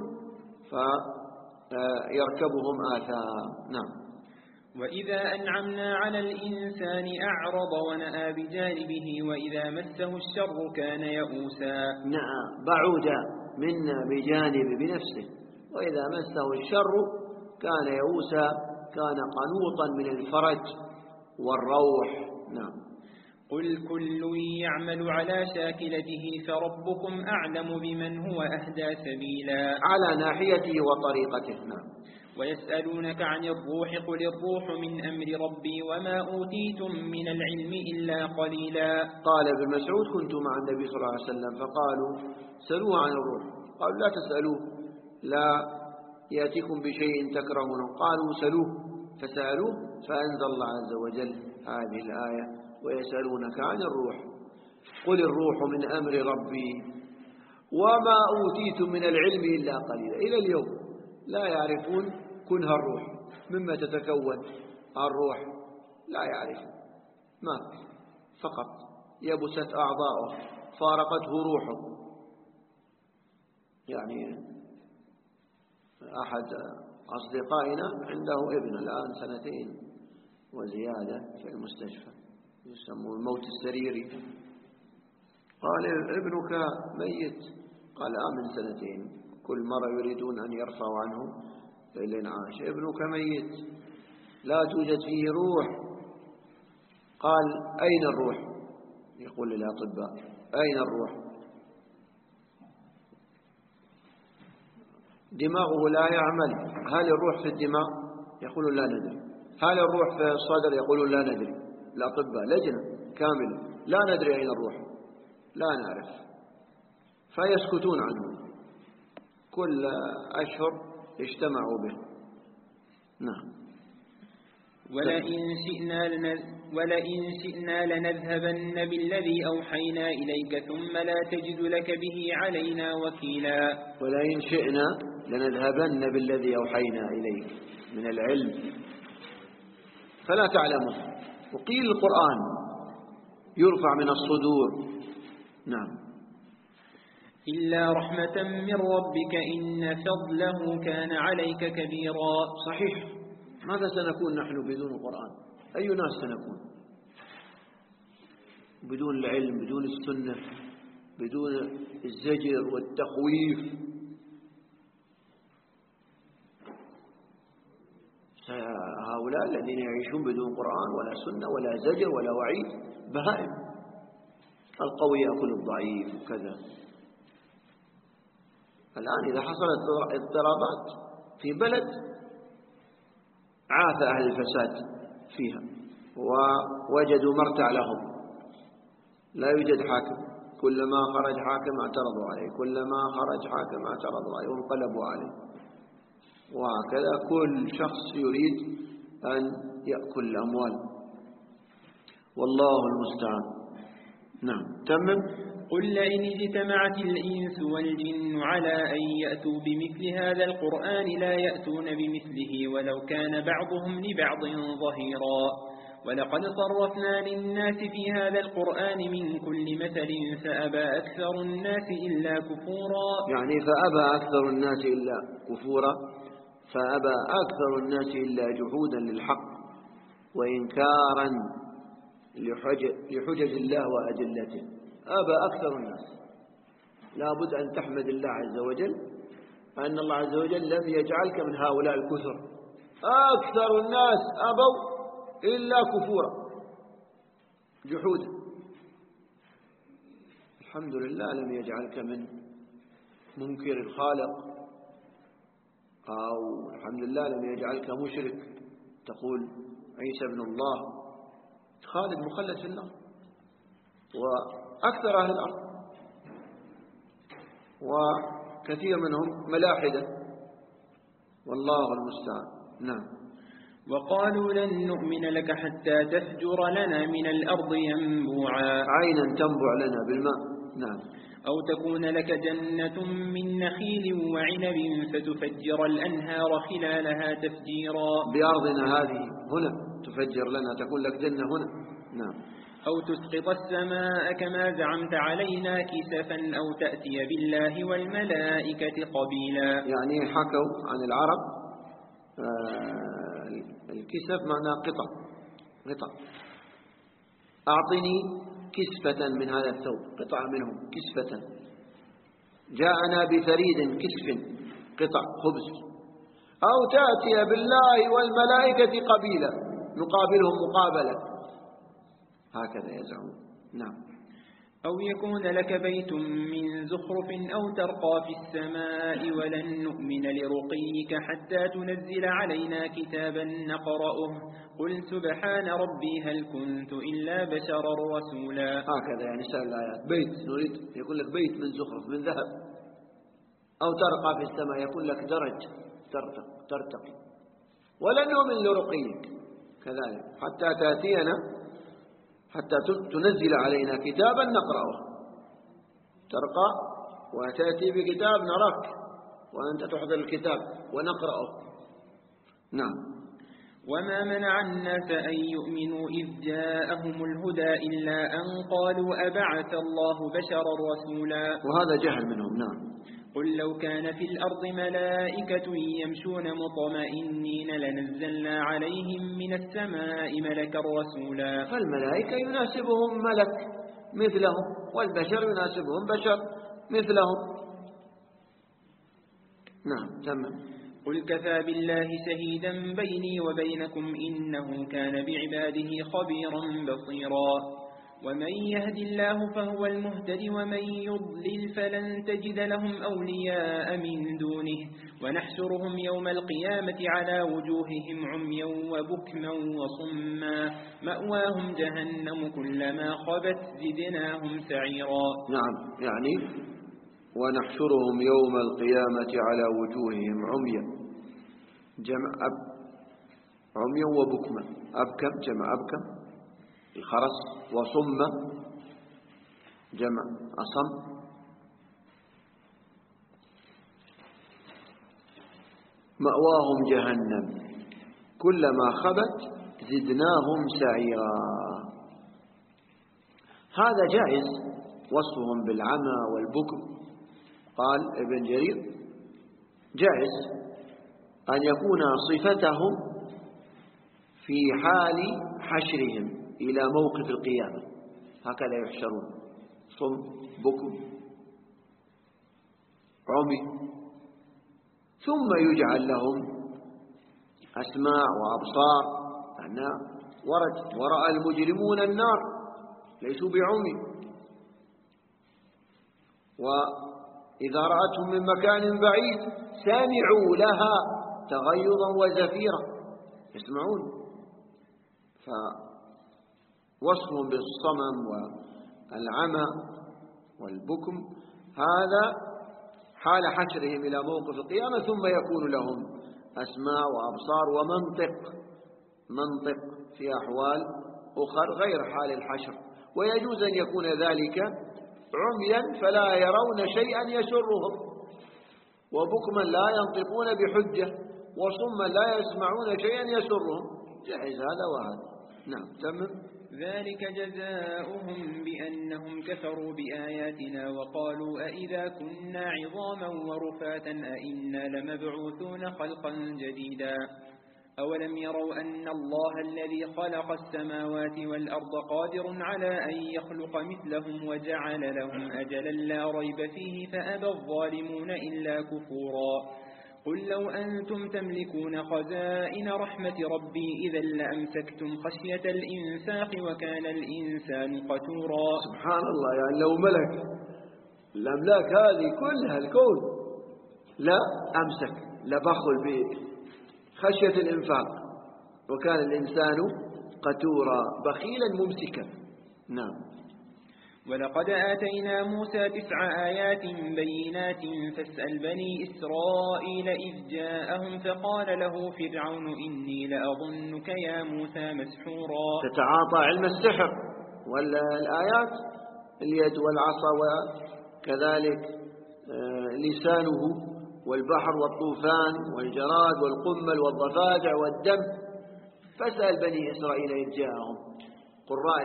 فيركبهم آثام. نعم. وإذا أنعمنا على الإنسان أعرض ونأى بجانبه وإذا مسه الشر كان يئوسا. نعم بعود منا بجانب بنفسه وإذا مسه الشر كان يئوسا كان قنوطا من الفرج والروح. نعم. قل كل يعمل على شاكلته فربكم أعلم بمن هو أهدى سبيلا. على ناحيته وطريقته. نعم. ويسألونك عن الروح قل الروح من أمر ربي وما أوتيتم من العلم إلا قليلا. قال ابن مسعود كنت مع النبي صلى الله عليه وسلم فقالوا سألوه عن الروح قالوا لا تسألوه لا يأتيكم بشيء تكرهونه قالوا سألوه فسألوه فأنزل الله عز وجل هذه الآية ويسألونك عن الروح قل الروح من أمر ربي وما أوتيتم من العلم إلا قليلا. إلى اليوم لا يعرفون كنه الروح مما تتكون الروح لا يعرفون ما فقط يبست أعضاؤه فارقته روحه. يعني أحد أصدقائنا عنده ابن الآن 2 وزيادة في المستشفى يسموه الموت السريري. قال ابنك ميت قال من 2 كل مرة يريدون أن يرفعوا عنه الإنعاش ابنك ميت لا توجد فيه روح. قال أين الروح؟ يقول للأطباء أين الروح؟ دماغه لا يعمل. هل الروح في الدماغ؟ يقولون لا ندري. هل الروح في الصدر؟ يقولون لا ندري. الأطباء لجنة كاملة لا ندري أين الروح لا نعرف فيسكتون عنه. كل أشهر اجتمعوا به. نعم. ولئن شئنا لنذهبن بالذي أوحينا إليك ثم لا تجد لك به علينا وكيلا. ولئن شئنا لنذهبن بالذي أوحينا إليك من العلم فلا تعلمه. وقيل القرآن يرفع من الصدور. نعم. إلا رحمة من ربك إن فضله كان عليك كبيرا. صحيح. ماذا سنكون نحن بدون القرآن؟ أي ناس سنكون بدون العلم بدون السنة بدون الزجر والتخويف؟ هؤلاء الذين يعيشون بدون قرآن ولا سنة ولا زجر ولا وعيد بهائم. القوي يأكل الضعيف وكذا. الآن إذا حصلت اضطرابات في بلد عاث أهل الفساد فيها ووجدوا مرتع لهم لا يوجد حاكم. كلما خرج حاكم اعترضوا عليه كلما خرج حاكم اعترضوا عليه وانقلبوا عليه. وهكذا كل شخص يريد أن يأكل الأموال والله المستعان. نعم. تمم. قل لئن اجتمعت الإنس والجن على أن يأتوا بمثل هذا القرآن لا يأتون بمثله ولو كان بعضهم لبعض ظهيرا. ولقد صرفنا للناس في هذا القرآن من كل مثل فأبى أكثر الناس إلا كفورا. يعني فأبى أكثر الناس إلا كفورا. فأبى أكثر الناس إلا جحودا للحق وإنكارا لحجج الله وأدلته. أبى أكثر الناس. لا بد أن تحمد الله عز وجل أن الله عز وجل لم يجعلك من هؤلاء الكثر. أكثر الناس أبوا إلا كفورا جحودا. الحمد لله لم يجعلك من منكر الخالق، أو الحمد لله لم يجعلك مشرك تقول عيسى ابن الله. خالد مخلد في النار وأكثر أهل الأرض، وكثير منهم ملاحدة والله المستعان. نعم. وقالوا لن نؤمن لك حتى تفجر لنا من الأرض ينبوعا. عينا تنبع لنا بالماء. نعم. أو تكون لك جنة من نخيل وعنب فتفجر الأنهار خلالها تفجيرا. بأرضنا هذه هنا تفجر لنا، تكون لك جنة هنا. نعم. أو تسقط السماء كما زعمت علينا كسفا أو تأتي بالله والملائكة قبيلا. يعني حكوا عن العرب الكسف معناه قطع. أعطني كسفة من هذا الثوب، قطعة منه كسفة. جاءنا بثريد كسف، قطع خبز. أو تأتي بالله والملائكة قبيلا، نقابلهم مقابلة. هكذا يزعمون. نعم. أو يكون لك بيت من زخرف أو ترقى في السماء ولن نؤمن لرقيك حتى تنزل علينا كتابا نقرأه قل سبحان ربي هل كنت إلا بشرا رسولا. هكذا يعني سأل الآيات. بيت نريد يقول لك بيت من زخرف من ذهب، أو ترقى في السماء يقول لك درج ترتقي. ولن نؤمن لرقيك كذلك حتى تأتينا، حتى تنزل علينا كتابا نقرأه. ترقى وتأتي بكتاب نراك وأنت تحضر الكتاب ونقرأه. نعم. وما منع الناس أن يؤمنوا إذ جاءهم الهدى إلا أن قالوا أبعث الله بشرا رسولا. وهذا جهل منهم. نعم. قل لو كان في الأرض ملائكة يمشون مطمئنين لنزلنا عليهم من السماء ملكا رسولا. فالملائكة يناسبهم ملك مثلهم، والبشر يناسبهم بشر مثلهم. نعم. تمام. قل كفى بالله شهيدا بيني وبينكم إنه كان بعباده خبيرا بصيرا. ومن يهد الله فهو المهتد ومن يضلل فلن تجد لهم أولياء من دونه ونحشرهم يوم القيامة على وجوههم عميا وبكما وصما مأواهم جهنم كلما خبت زدناهم سعيرا. نعم. يعني ونحشرهم يوم القيامة على وجوههم عميا، جمع عميا وبكما، أبكم جمع أبكم الخرس، وصم جمع أصم. مأواهم جهنم كلما خبت زدناهم سعيرا. هذا جائز وصفهم بالعمى والبكم. قال ابن جرير جائز أن يكون صفتهم في حال حشرهم إلى موقف القيامة، هكذا يحشرون صم بكم عمي، ثم يجعل لهم أسماع وأبصار. أن ورأى المجرمون النار ليسوا بعمي، وإذا رأتهم من مكان بعيد سمعوا لها تغيظا وزفيرا، يسمعون. فوصفهم بالصمم والعمى والبكم هذا حال حشرهم إلى موقف القيامة، ثم يكون لهم أسماع وأبصار ومنطق في أحوال أخرى غير حال الحشر. ويجوز أن يكون ذلك عميا فلا يرون شيئا يسرهم، وبكما لا ينطقون بحجة، وصما لا يسمعون شيئا يسرهم. جائز هذا وهذا. نعم. تمام. ذلك جزاؤهم بأنهم كفروا بآياتنا وقالوا أئذا كنا عظاما ورفاتا أئنا لمبعوثون خلقا جديدا. أولم يروا أن الله الذي خلق السماوات والأرض قادر على أن يخلق مثلهم وجعل لهم أجلا لا ريب فيه فأبى الظالمون إلا كفورا. قل لو أنتم تملكون خزائن رحمة ربي إذا لأمسكتم خشية الإنفاق وكان الإنسان قتورا. سبحان الله، يعني لو ملك الأملاك هذه كلها الكون لا أمسك، لبخل بخشية الإنفاق، وكان الإنسان قتورا بخيلا ممسكا. نعم. ولقد آتينا موسى 9 آيات بينات فاسأل بني إسرائيل إذ جاءهم فقال له فرعون إني لأظنك يا موسى مسحورا. تتعاطى علم السحر والآيات، اليد والعصا وكذلك لسانه والبحر والطوفان والجراد والقمل والضفادع والدم. فاسأل بني إسرائيل إذ جاءهم. قراء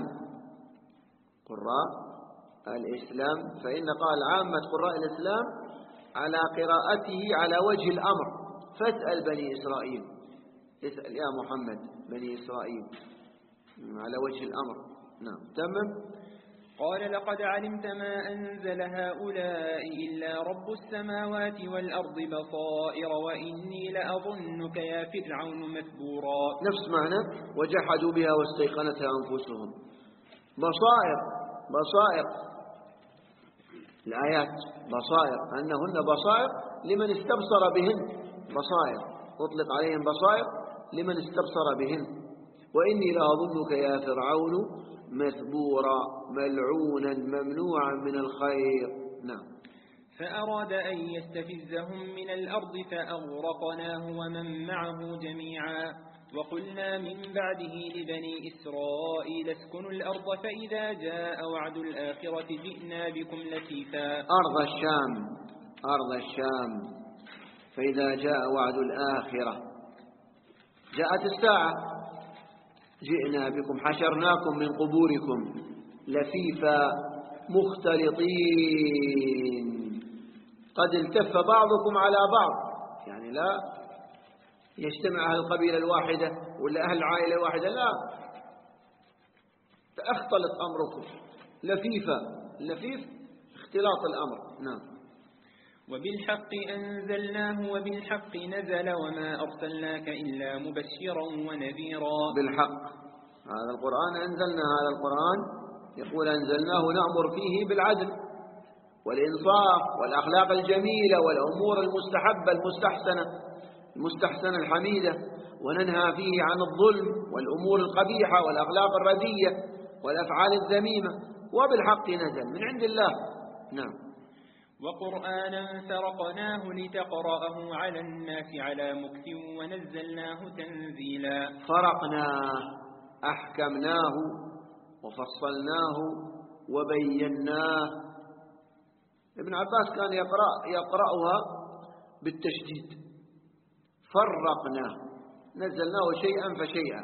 الإسلام فإن قال عامة قراء الإسلام على قراءته على وجه الأمر. فاسأل بني إسرائيل، اسأل يا محمد بني إسرائيل على وجه الأمر. نعم. تمام. قال لقد علمت ما أنزل هؤلاء إلا رب السماوات والأرض بصائر وإني لأظنك يا فرعون مثبورا. نفس معنى وجحدوا بها واستيقنتها أنفسهم. بصائر الآيات بصائر، أنهن بصائر لمن استبصر بهن. بصائر أطلق عليهم بصائر لمن استبصر بهن. وإني لأظنك يا فرعون مثبورا، ملعونا ممنوعا من الخير. نعم. فأراد أن يستفزهم من الأرض فأغرقناه ومن معه جميعا. وقلنا من بعده لبني إسرائيل اسكنوا الأرض فإذا جاء وعد الآخرة جئنا بكم لفيفا. أرض الشام فإذا جاء وعد الآخرة، جاءت الساعة، جئنا بكم حشرناكم من قبوركم لفيفا مختلطين، قد التف بعضكم على بعض، يعني لا يجتمع أهل القبيلة الواحدة ولا أهل العائلة الواحدة، لا، تختلط أمركم. لفيفا، اللفيف اختلاط الأمر. نعم. وبالحق أنزلناه وبالحق نزل وما أرسلناك إلا مبشرا ونذيرا. بالحق، هذا القرآن أنزلنا، هذا القرآن يقول أنزلناه نأمر فيه بالعدل والإنصاف والأخلاق الجميلة والأمور المستحبة المستحسنة الحميدة، وننهى فيه عن الظلم والأمور القبيحة والأخلاق الردية والأفعال الذميمة. وبالحق نزل من عند الله. نعم. وقرآنا فرقناه لتقرأه على الناس على مكث ونزلناه تنزيلا. فرقناه، أحكمناه وفصلناه وبيناه. ابن عباس كان يقرأها بالتشديد. فرقناه، نزلناه شيئا فشيئا،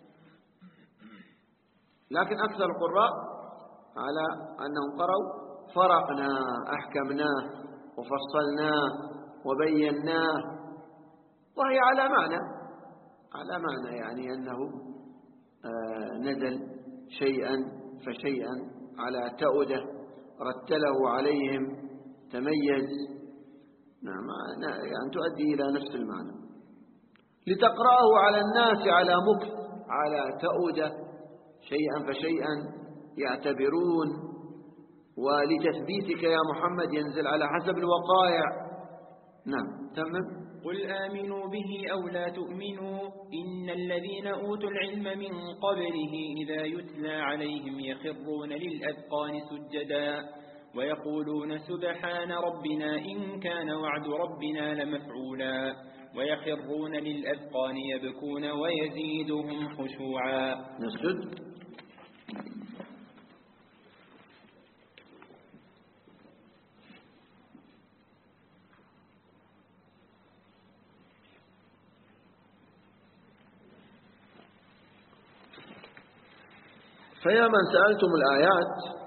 لكن أكثر القراء على أنهم قرأوا فرقنا، أحكمناه وفصلناه وبيناه، وهي على معنى يعني أنه نزل شيئا فشيئا على تؤده، رتله عليهم، تميز. نعم، يعني تؤدي إلى نفس المعنى. لتقرأه على الناس على مكث، على تؤده، شيئا فشيئا يعتبرون. ولتثبيتك يا محمد ينزل على حسب الوقائع. نعم. تمام. قل آمنوا به أو لا تؤمنوا إن الذين أوتوا العلم من قبله إذا يتلى عليهم يخرون للأذقان سجدا ويقولون سبحان ربنا إن كان وعد ربنا لمفعولا ويخرون للأذقان يبكون ويزيدهم خشوعا. نسجد. فيا من سألتم الآيات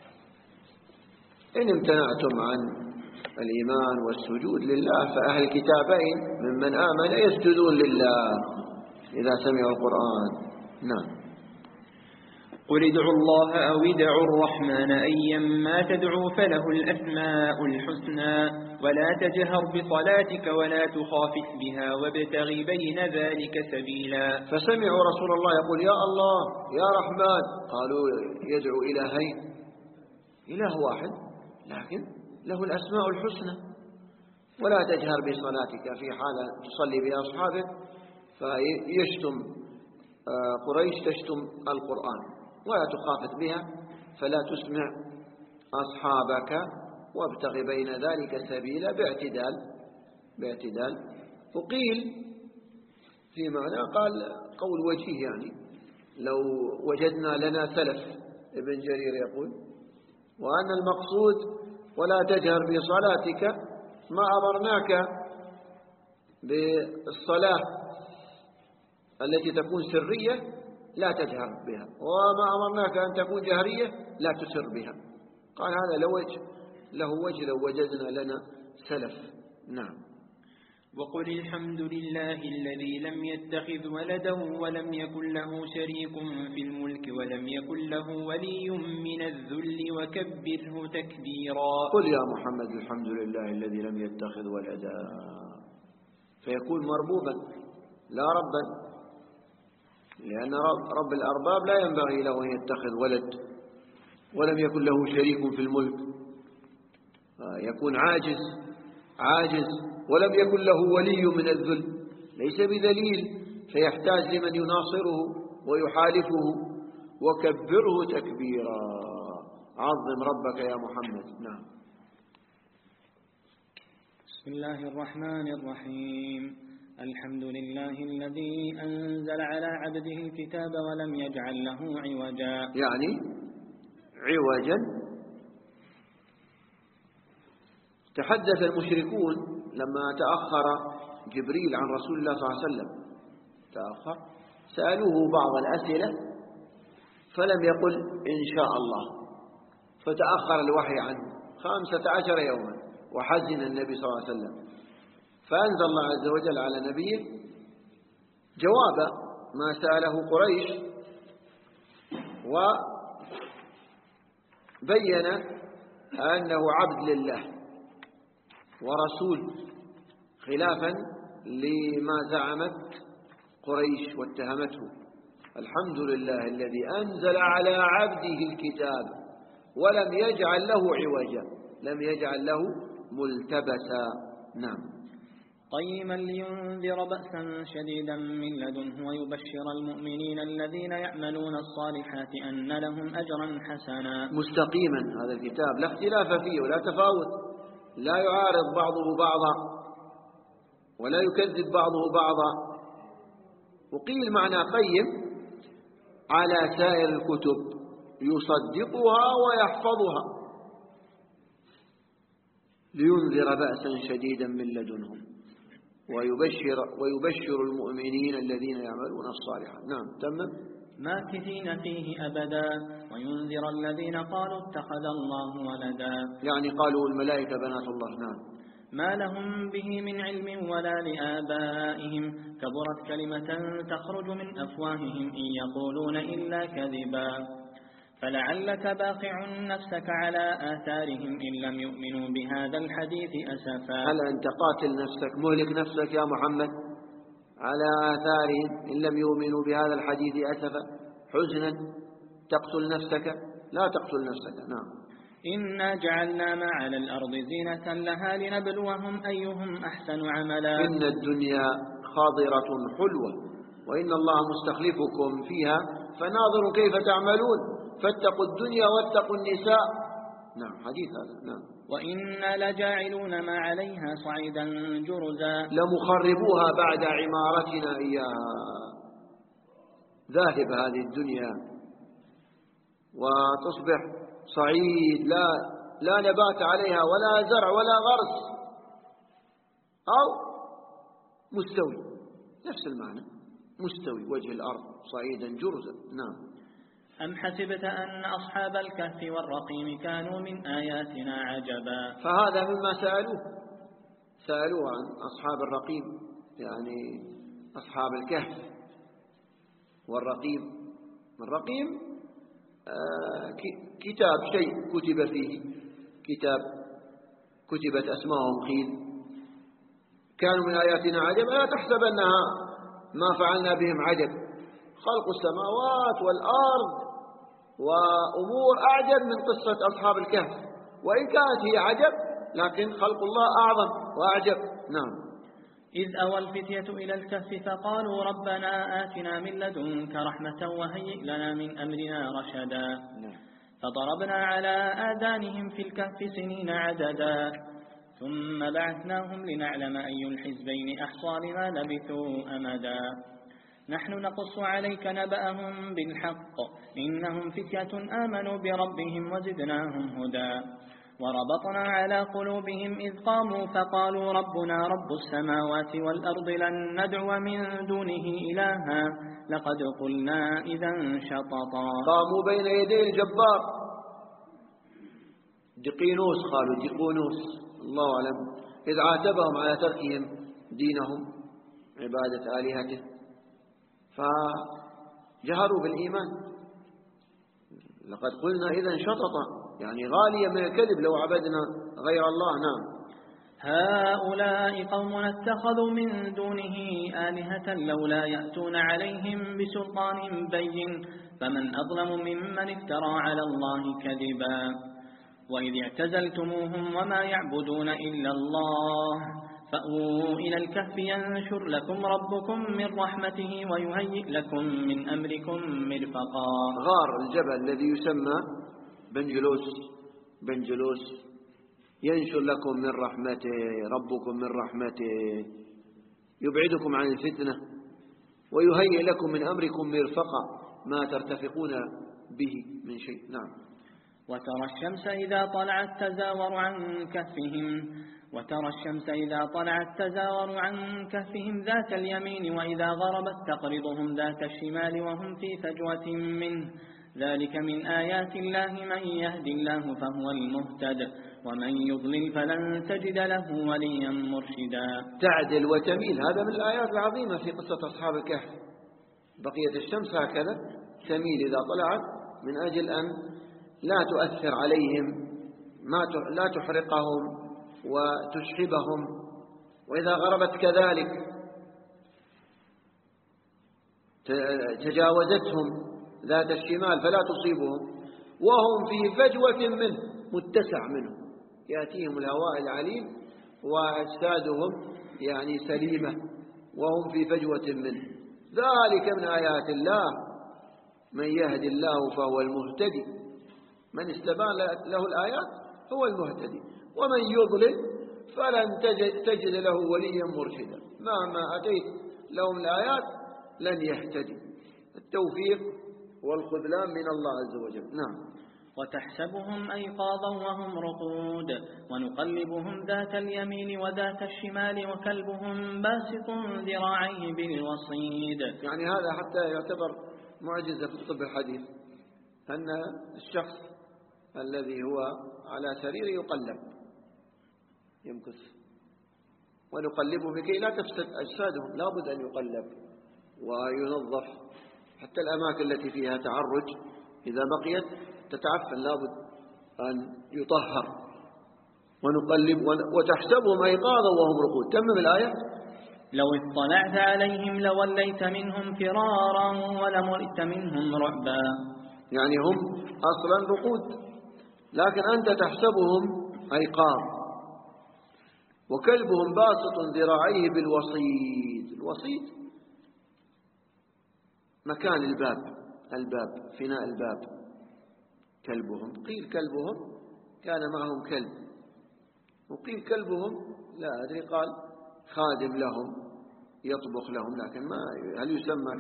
إن امتنعتم عن الإيمان والسجود لله فأهل الكتابين ممن آمن يسجدون لله إذا سمعوا القرآن. نعم. قل ادعوا الله أو ادعوا الرحمن أيما تدعوا فله الأسماء الحسنى ولا تجهر بصلاتك ولا تخافت بها وابتغ بين ذلك سبيلا. فسمعوا رسول الله يقول يا الله يا رحمن، قالوا يدعو إلهين، إله واحد لكن له الأسماء الحسنى. ولا تجهر بصلاتك في حال تصلي بأصحابك فيشتم قريش، تشتم القرآن، ولا تخافت بها فلا تسمع أصحابك وابتغ بين ذلك سبيلا، باعتدال. وقيل في معنى قال قول وجيه، يعني لو وجدنا لنا سلف، ابن جرير يقول، وأن المقصود ولا تجهر بصلاتك ما أمرناك بالصلاة التي تكون سرية لا تجهر بها، وما أمرناك أن تكون جهرية لا تسر بها. قال هذا له وجه لو وجدنا لنا سلف. نعم. وقل الحمد لله الذي لم يتخذ ولدا ولم يكن له شريك في الملك ولم يكن له ولي من الذل وكبره تكبيرا. قل يا محمد الحمد لله الذي لم يتخذ ولدا، فيكون مربوبا لا ربا، لأن رب الأرباب لا ينبغي له أن يتخذ ولد، ولم يكن له شريك في الملك، يكون عاجز، ولم يكن له ولي من الذل، ليس بذليل فيحتاج لمن يناصره ويحالفه. وكبره تكبيرا، عظم ربك يا محمد. نعم. بسم الله الرحمن الرحيم. الحمد لله الذي أنزل على عبده الكتاب ولم يجعل له عوجا، يعني عوجا. تحدث المشركون لما تأخر جبريل عن رسول الله صلى الله عليه وسلم، سألوه بعض الأسئلة فلم يقل إن شاء الله، فتأخر الوحي عنه 15 يوما، وحزن النبي صلى الله عليه وسلم، فأنزل الله عز وجل على نبيه جواب ما سأله قريش، وبين أنه عبد لله ورسول، خلافا لما زعمت قريش واتهمته. الحمد لله الذي أنزل على عبده الكتاب ولم يجعل له عوجا، لم يجعل له ملتبسا. نعم. قيما لينذر بأسا شديدا من لدنه ويبشر المؤمنين الذين يعملون الصالحات أن لهم أجرا حسنا. مستقيما هذا الكتاب، لا اختلاف فيه ولا تفاوت، لا يعارض بعضه بعضا ولا يكذب بعضه بعضا. وقيل معنى قيم على سائر الكتب يصدقها ويحفظها، لينذر بأسا شديدا من لدنهم ويبشر المؤمنين الذين يعملون الصالحات. نعم. تمام. ماكثين فيه أبدا وينذر الذين قالوا اتخذ الله ولدا، يعني قالوا الملائكة بنات الله. نعم. ما لهم به من علم ولا لآبائهم، كبرت كلمة تخرج من أفواههم إن يقولون إلا كذبا، فلعلك باقع نفسك على آثارهم إن لم يؤمنوا بهذا الحديث أسفا. هل أنت قاتل نفسك مهلك نفسك يا محمد على آثارهم إن لم يؤمنوا بهذا الحديث أسفا، حزنا تقتل نفسك؟ لا تقتل نفسك. نعم. إنا جعلنا ما على الأرض زينة لها لنبلوهم أيهم أحسن عملا. إن الدنيا خاضرة حلوة وإن الله مستخلفكم فيها فناظر كيف تعملون، فاتقوا الدنيا واتقوا النساء. نعم. حديث هذا. نعم. وإنا لجاعلون ما عليها صعيدا جرزا، لمخربوها بعد عمارتنا إياها. ذاهب هذه الدنيا وتصبح صعيد لا نبات عليها ولا زرع ولا غرس، أو مستوي، نفس المعنى، مستوي وجه الأرض صعيدا جرزا. نعم. أم حسبت أن أصحاب الكهف والرقيم كانوا من آياتنا عجبا. فهذا مما سألوه عن أصحاب الرقيم، يعني أصحاب الكهف والرقيم. الرقيم كتاب شيء كتب فيه، كتاب كتبت أسماءهم قيل كانوا من آياتنا عجبا، لا تحسبنها ما فعلنا بهم عجب، خلق السماوات والأرض وأمور أعجب من قصة أصحاب الكهف، وإن كانت هي عجب لكن خلق الله أعظم وأعجب. نعم. إذ أوى الفتية إلى الكهف فقالوا ربنا آتنا من لدنك رحمة وهيئ لنا من أمرنا رشدا. فضربنا على آذانهم في الكهف سنين عددا ثم بعثناهم لنعلم أي الحزبين أحصى لما لبثوا أمدا. نحن نقص عليك نبأهم بالحق إنهم فتية آمنوا بربهم وزدناهم هدى. وربطنا على قلوبهم إذ قاموا فقالوا ربنا رب السماوات والأرض لن ندعو من دونه إلها لقد قلنا إذا شططا. قاموا بين يدي الجبار دقينوس، قالوا دقونوس الله أعلم، إذ عاتبهم على تركهم دينهم عبادة آلهته، فجهروا بالإيمان. لقد قلنا إذا شططا، يعني غالية من الكذب لو عبدنا غير الله. نعم. هؤلاء قوم اتخذوا من دونه آلهة لولا يأتون عليهم بسلطان بين فمن أظلم ممن افترى على الله كذبا. وإذ اعتزلتموهم وما يعبدون إلا الله فأووا إلى الكهف ينشر لكم ربكم من رحمته ويهيئ لكم من أمركم مرفقا. غار الجبل الذي يسمى بنجلوس ينشر لكم من رحمته، ربكم من رحمته، يبعدكم عن الفتنة ويهيئ لكم من أمركم مرفقا، ما ترتفقون به من شيء. نعم. وترى الشمس إذا طلعت تزاور عن كهفهم ذات اليمين وإذا غربت تقرضهم ذات الشمال وهم في فجوة منه ذلك من آيات الله من يهدي الله فهو المهتد ومن يضلل فلن تجد له وليا مرشدا. تعدل وتميل، هذا من الآيات العظيمة في قصة أصحاب الكهف. بقية الشمس هكذا تميل إذا طلعت من أجل أن لا تؤثر عليهم، لا تحرقهم وتشحبهم، وإذا غربت كذلك تجاوزتهم ذات الشمال فلا تصيبهم وهم في فجوة منه، متسع منه، يأتيهم الهواء العليل وأجسادهم يعني سليمة وهم في فجوة منه. ذلك من آيات الله من يهدي الله فهو المهتدي، من استبان له الآيات هو المهتدي، ومن يضلل فلن تجد له وليا مرشدا، مهما أتيت لهم الآيات لن يهتدي. التوفيق والخذلان من الله عز وجل. نعم. وتحسبهم أيقاظا وهم رقود ونقلبهم ذات اليمين وذات الشمال وكلبهم باسط ذراعيه بالوصيد. يعني هذا حتى يعتبر معجزة في الطب الحديث، أن الشخص الذي هو على سرير يقلب يمكث، ونقلبه لكي لا تفسد أجسادهم، لا بد أن يقلب وينظف، حتى الأماكن التي فيها تعرج إذا بقيت تتعفن لا بد أن يطهر. ونقلب وتحسبهم أيقاظا وهم رقود. تمم الآية. لو اطلعت عليهم لوليت منهم فرارا ولملئت منهم رعبا. يعني هم أصلا رقود، لكن أنت تحسبهم أيقاظ. وكلبهم باسط ذراعيه بالوصيد. الوصيد مكان الباب فناء الباب. كلبهم، قيل كلبهم كان معهم كلب، وقيل كلبهم لا أدري قال خادم لهم يطبخ لهم، لكن ما هل يسمى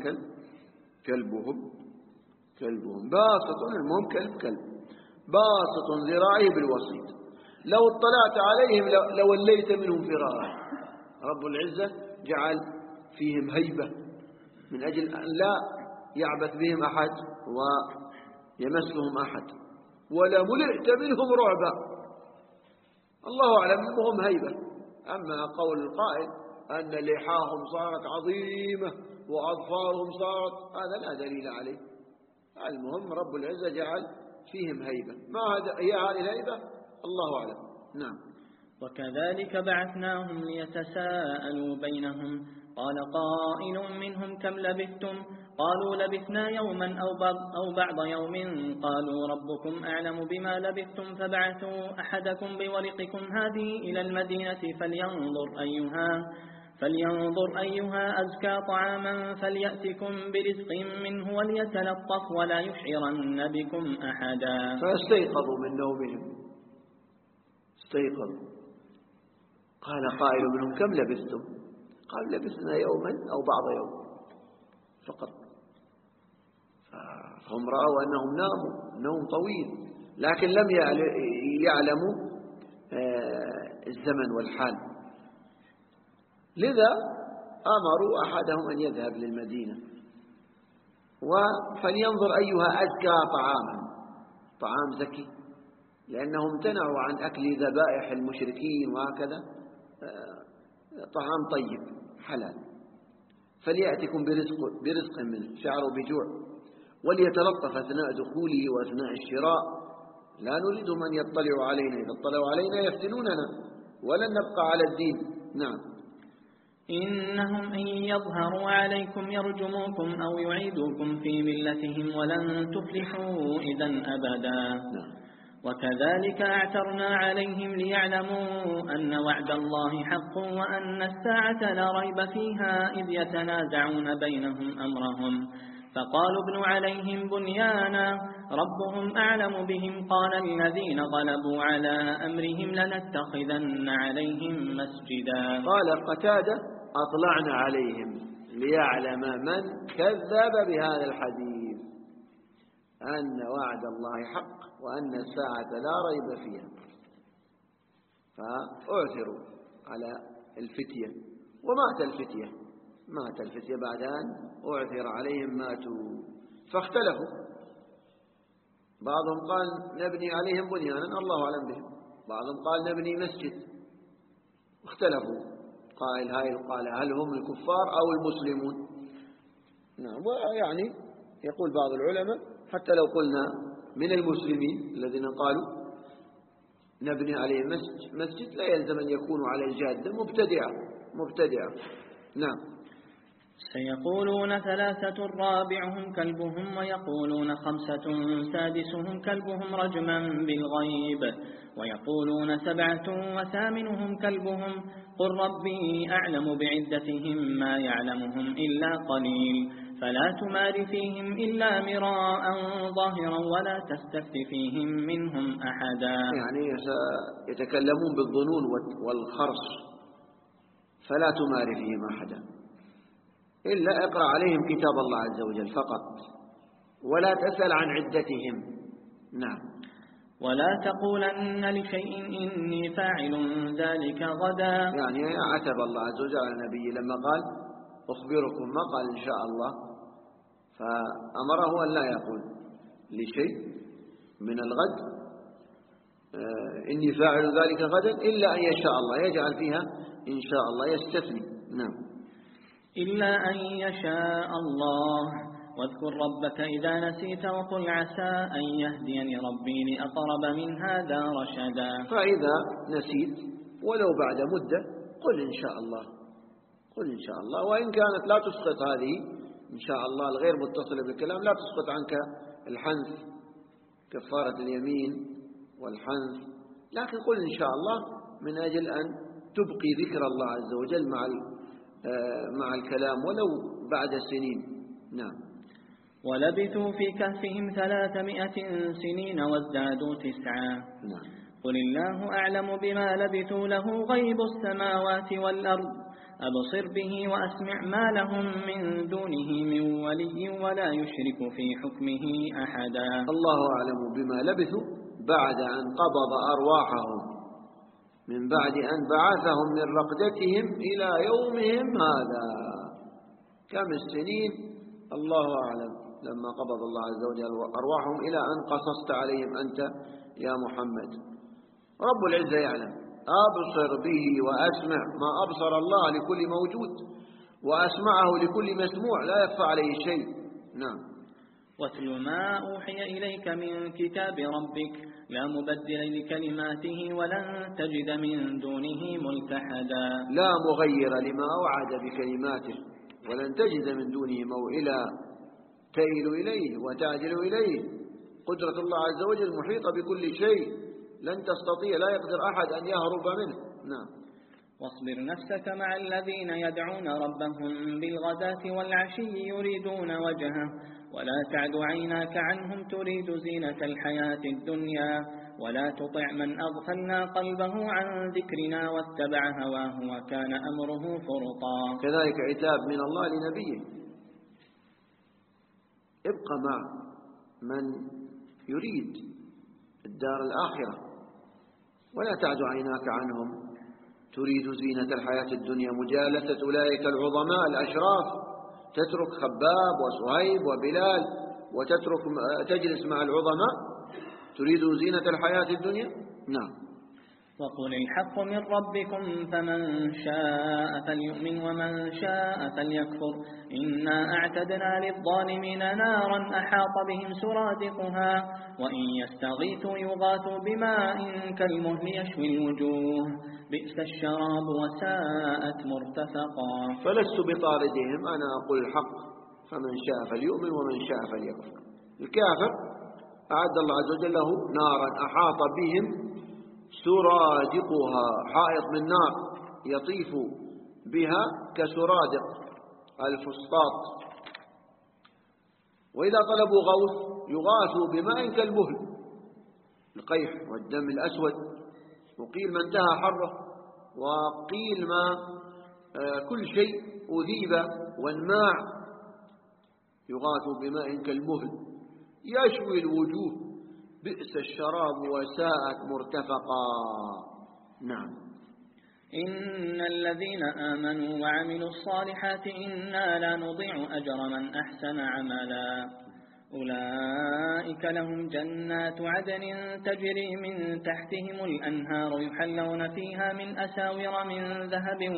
كلبهم باسط، المهم كلب باسط ذراعيه بالوصيد. لو اطلعت عليهم لوليت منهم فرارا. رب العزة جعل فيهم هيبة من أجل أن لا يعبث بهم أحد ويمسهم أحد، ولملئت منهم رعبا. الله أعلم منهم هيبة. أما قول القائل أن لحاهم صارت عظيمة وأظفارهم صارت، هذا لا دليل عليه، المهم رب العزة جعل فيهم هيبة، ما هي هذه الهيبة الله أعلم. نعم. وكذلك بعثناهم ليتساءلوا بينهم قال قائل منهم كم لبثتم قالوا لبثنا يوما أو بعض يوم قالوا ربكم أعلم بما لبثتم فبعثوا أحدكم بورقكم هذه إلى المدينة فلينظر أيها أزكى طعاما فليأتكم برزق منه وليتلطف ولا يشعرن بكم أحدا. فاستيقظوا من نومهم، استيقظوا. قال قائل منهم كم لبثتم قال لبثنا يوما أو بعض يوم فقط. فهم رأوا أنهم ناموا نوم طويل، لكن لم يعلموا الزمن والحال، لذا أمروا أحدهم أن يذهب للمدينة فلينظر أيها أزكى طعاما، طعام زكي، لأنهم امتنعوا عن أكل ذبائح المشركين وهكذا، طعام طيب حلال. فليأتكم برزق منه، شعروا بجوع، وليتلطف أثناء دخوله وأثناء الشراء، لا نريدهم أن يطلعوا علينا، إذا اطلعوا علينا يفتنوننا ولن نبقى على الدين. نعم. إنهم إن يظهروا عليكم يرجموكم أو يعيدوكم في ملتهم ولن تفلحوا إذا أبدا. وكذلك أعترنا عليهم ليعلموا أن وعد الله حق وأن الساعة لا ريب فيها إذ يتنازعون بينهم أمرهم فقالوا ابنوا عليهم بنيانا ربهم أعلم بهم قال الذين غلبوا على أمرهم لنتخذن عليهم مسجدا. قال قتادة أطلعنا عليهم ليعلم من كذب بهذا الحديث أن وعد الله حق وأن الساعة لا ريب فيها، فأعثروا على الفتية مات الفتية بعد أن أعثر عليهم ماتوا، فاختلفوا. بعضهم قال نبني عليهم بنيانا الله أعلم بهم، بعضهم قال نبني مسجد، اختلفوا، قال هل هم الكفار أو المسلمون. نعم. ويعني يقول بعض العلماء حتى لو قلنا من المسلمين الذين قالوا نبني عليه مسجد لا يلزم أن يكونوا على الجادة مبتدعة. نعم. سيقولون 3 رابعهم كلبهم ويقولون 5 سادسهم كلبهم رجما بالغيب ويقولون 7 وثامنهم كلبهم قل ربي أعلم بعدتهم ما يعلمهم إلا قليل فلا تمار فيهم إلا مراء ظاهرا ولا تستفت فيهم منهم أحدا. يعني يتكلمون بالظنون والخرص، فلا تمار فيهم أحدا إلا اقرأ عليهم كتاب الله عز وجل فقط ولا تسأل عن عدتهم. نعم. ولا تقولن لشيء إني فاعل ذلك غدا. يعني عتب الله عز وجل على النبي لما قال أخبركم، ما قال إن شاء الله، فأمره أن لا يقول لشيء من الغد إني فاعل ذلك غدا إلا أن يشاء الله، يجعل فيها إن شاء الله، يستثني. نعم. إلا أن يشاء الله واذكر ربك إذا نسيت وقل عسى أن يهديني ربي لأقرب من هذا رشدا. فإذا نسيت ولو بعد مدة قل إن شاء الله، وإن كانت لا تسقط هذه إن شاء الله الغير متصلة بالكلام، لا تسقط عنك الحنث كفارة اليمين والحنث، لكن قل إن شاء الله من أجل أن تبقي ذكر الله عز وجل مع الكلام ولو بعد سنين. نعم. ولبثوا في كهفهم 300 سنين وازدادوا 9. نعم. قل الله أعلم بما لبثوا له غيب السماوات والأرض أبصر به وأسمع ما لهم من دونه من ولي ولا يشرك في حكمه أحدا. الله أعلم بما لبثوا بعد أن قبض أرواحهم من بعد أن بعثهم من رقدتهم إلى يومهم هذا، كم السنين الله أعلم لما قبض الله عز وجل أرواحهم إلى أن قصصت عليهم أنت يا محمد. رب العزة يعلم. أبصر به وأسمع ما أبصر الله لكل موجود وأسمعه لكل مسموع، لا يخفى عليه شيء. نعم. واتل ما أوحي إليك من كتاب ربك لا مبدل لكلماته ولن تجد من دونه ملتحدا. لا مغير لما أوعد بكلماته ولن تجد من دونه موئلا تئل إليه وتعدل إليه. قدرة الله عز وجل محيطة بكل شيء، لن تستطيع، لا يقدر أحد أن يهرب منه. نعم. واصبر نفسك مع الذين يدعون ربهم بالغداة والعشي يريدون وجهه ولا تعد عيناك عنهم تريد زينة الحياة الدنيا ولا تطع من أغفلنا قلبه عن ذكرنا واتبع هواه وكان أمره فرطا. كذلك عتاب من الله لنبيه: ابقى مع من يريد الدار الآخرة ولا تعد عيناك عنهم تريد زينة الحياة الدنيا، مجالسة أولئك العظماء الأشراف، تترك خباب وصهيب وبلال وتترك تجلس مع العظماء تريد زينة الحياة الدنيا. نعم. وقل الحق من ربكم فمن شاء فليؤمن ومن شاء فليكفر إنا أعتدنا للظالمين نارا أحاط بهم سرادقها وإن يستغيثوا يغاثوا بماء كالمهل يشوي الوجوه بئس الشراب وساءت مرتفقا. فلست بطاردهم، أنا أقول الحق، فمن شاء فليؤمن ومن شاء فليكفر. الكافر أعد الله عز وجل له نارا أحاط بهم سرادقها، حائط من نار يطيف بها كسرادق الفسطاط، وإذا طلبوا غوث يغاثوا بماء كالمهل، القيح والدم الأسود، وقيل ما انتهى حره، وقيل ما كل شيء أذيب وانماع، يغاثوا بماء كالمهل يشوي الوجوه بئس الشراب وساءت مرتفقا. نعم. إن الذين آمنوا وعملوا الصالحات إنا لا نضيع أجر من أحسن عملا أولئك لهم جنات عدن تجري من تحتهم الأنهار يحلون فيها من أساور من ذهب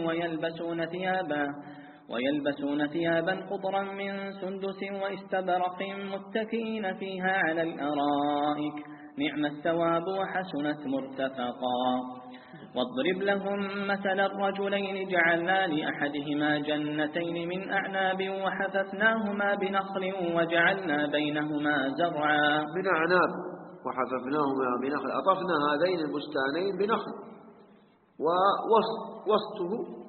ويلبسون ثيابا خضرا من سندس واستبرق متكئين فيها على الأرائك نعم الثواب وحسنت مرتفقا. واضرب لهم مثل الرجلين جعلنا لأحدهما جنتين من أعناب وحففناهما بنخل وجعلنا بينهما زرعا. من أعناب وحففناهما بنخل، أطفنا هذين البستانين بنخل ووسطه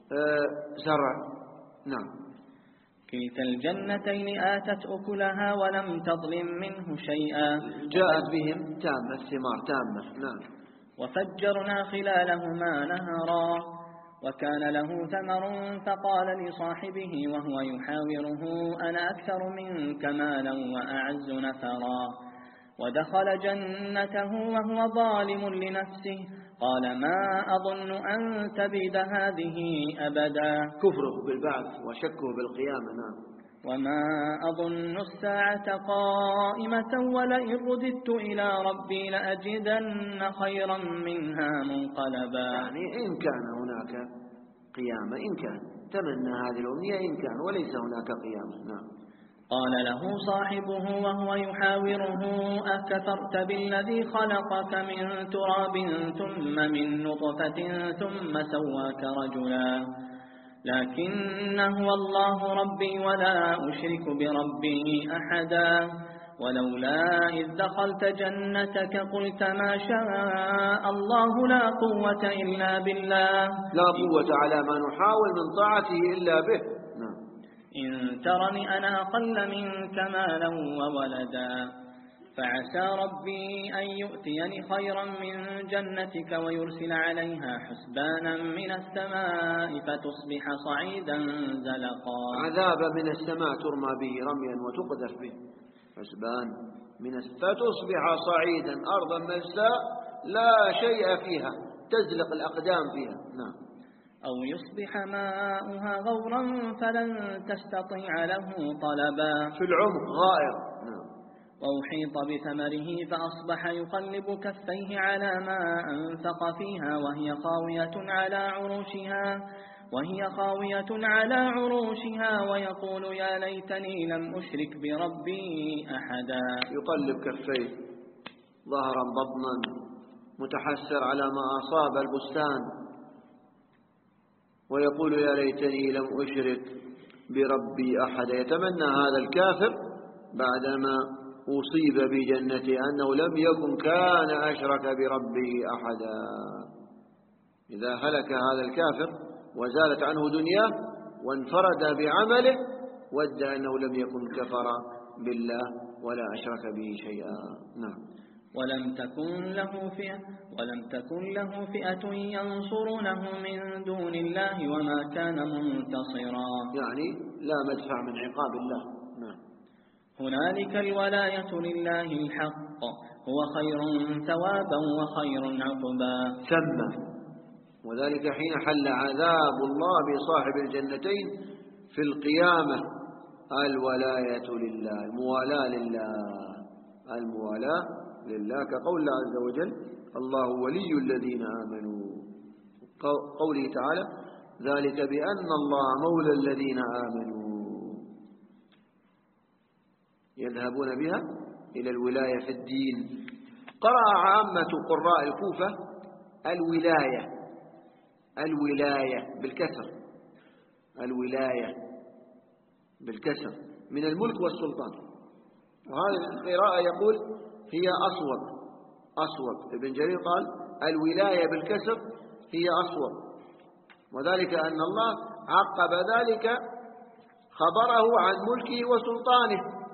زرع. نعم. كلتا الجنتين آتت أكلها ولم تظلم منه شيئا، جاءت بهم تامة، الثمار تامة. نعم. وفجرنا خلالهما نهرا وكان له ثمر فقال لصاحبه وهو يحاوره أنا أكثر منك مالا وأعز نفرا. ودخل جنته وهو ظالم لنفسه قال ما أظن أن تبيد هذه أبدا. كفره بالبعث وشكه بالقيامة. نعم. وما أظن الساعة قائمة ولئن رددت إلى ربي لأجدن خيرا منها منقلبا. يعني إن كان هناك قيامة، إن كان تمنى هذه الأمنية، إن كان وليس هناك قيامة. نعم. قال له صاحبه وهو يحاوره أكفرت بالذي خلقك من تراب ثم من نطفة ثم سواك رجلا لكن هو الله ربي ولا أشرك بربي أحدا. ولولا إذ دخلت جنتك قلت ما شاء الله لا قوة إلا بالله. لا قوة على ما نحاول من طاعته إلا به. نعم. إن ترني أنا أقل منك مالا وولدا فعسى ربي أن يؤتيني خيرا من جنتك ويرسل عليها حسبانا من السماء فتصبح صعيدا زلقا. عذاب من السماء ترمى به رميا وتقذف به حسبان فتصبح صعيدا أرضا ملساء لا شيء فيها تزلق الأقدام فيها. نعم. أو يصبح ماؤها غورا فلن تستطيع له طلبا. في العمق غائر. نعم. وأحيط بثمره فأصبح يقلب كفيه على ما أنفق فيها وهي خاوية على عروشها وهي خاوية على عروشها ويقول يا ليتني لم أشرك بربي أحدا. يقلب كفيه ظهرا بطنا متحسر على ما أصاب البستان، ويقول يا ليتني لم أشرك بربي أحدا. يتمنى هذا الكافر بعدما أصيب بجنته أنه لم يكن كان أشرك بربه أحدا. إذا هلك هذا الكافر وزالت عنه دنياه وانفرد بعمله ود أنه لم يكن كفر بالله ولا أشرك به شيئا. نعم. ولم تكن له فئة ينصرونه من دون الله وما كان منتصرا. يعني لا مدفع من عقاب الله. نعم. هنالك الولاية لله الحق هو خير ثوابا وخير عقبا. ثم وذلك حين حل عذاب الله بصاحب الجنتين في القيامة الولاية لله، الموالاة لله، الموالاة لله، كقول الله عز وجل الله ولي الذين آمنوا، قوله تعالى ذلك بأن الله مولى الذين آمنوا يذهبون بها إلى الولاية في الدين. قرأ عامة قراء الكوفة الولاية بالكسر، الولاية بالكسر من الملك والسلطان، وهذه القراءة يقول هي أصوب. ابن جرير قال الولاية بالكسر هي أصوب، وذلك أن الله عقب ذلك خبره عن ملكه وسلطانه،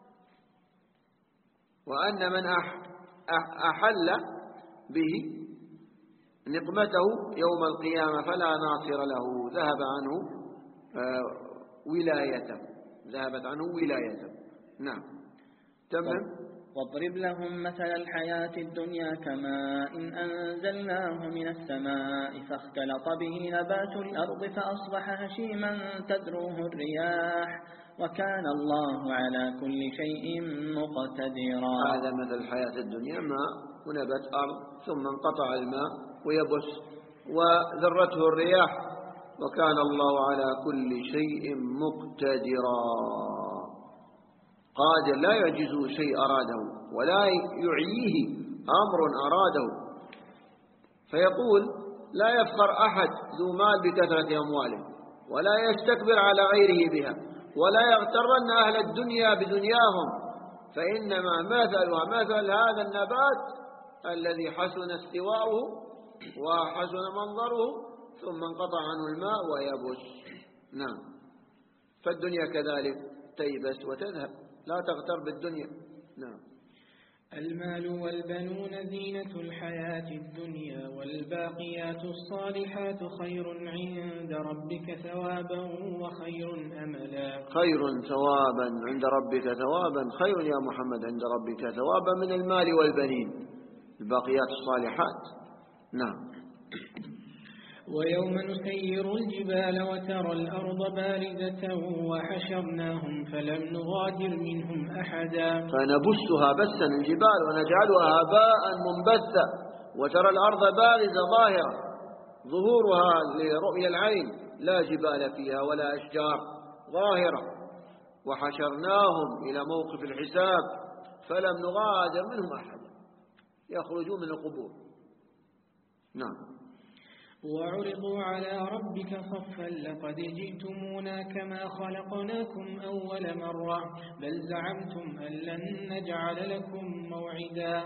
وأن من أحل به نقمته يوم القيامة فلا ناصر له، ذهبت عنه ولايته. نعم. تمام. واضرب لهم مثل الحياة الدنيا كماء إن أنزلناه من السماء فاختلط به نبات الأرض فأصبح هشيما تذروه الرياح وكان الله على كل شيء مقتدرا. هذا مثل الحياة الدنيا، ماء ونبات أرض ثم انقطع الماء ويبس وذرته الرياح وكان الله على كل شيء مقتدرا. قادر لا يعجزه شيء أراده ولا يعييه أمر أراده. فيقول لا يفخر أحد ذو مال بكثرة أمواله ولا يستكبر على غيره بها ولا يغترن أهل الدنيا بدنياهم، فإنما مثلها مثل هذا النبات الذي حسن استواؤه وحسن منظره ثم انقطع عنه الماء ويبس. نعم. فالدنيا كذلك تيبس وتذهب، لا تغتر بالدنيا. نعم. المال والبنون زينة الحياة الدنيا والباقيات الصالحات خير عند ربك ثوابا وخير أملا. خير ثوابا عند ربك ثوابا، خير يا محمد عند ربك ثوابا من المال والبنين، الباقيات الصالحات. نعم. ويوم نسير الجبال وترى الأرض بارزة وحشرناهم فلم نغادر منهم أحدا. فنبسها بسا الجبال ونجعلها هباء منبثا، وترى الأرض بارزة ظاهرة ظهورها لرؤية العين، لا جبال فيها ولا أشجار، ظاهرة. وحشرناهم إلى موقف الحساب فلم نغادر منهم أحدا، يخرجون من القبور. نعم. وعرضوا على ربك صفا لقد جئتمونا كما خلقناكم أول مرة بل زعمتم أن لن نجعل لكم موعدا.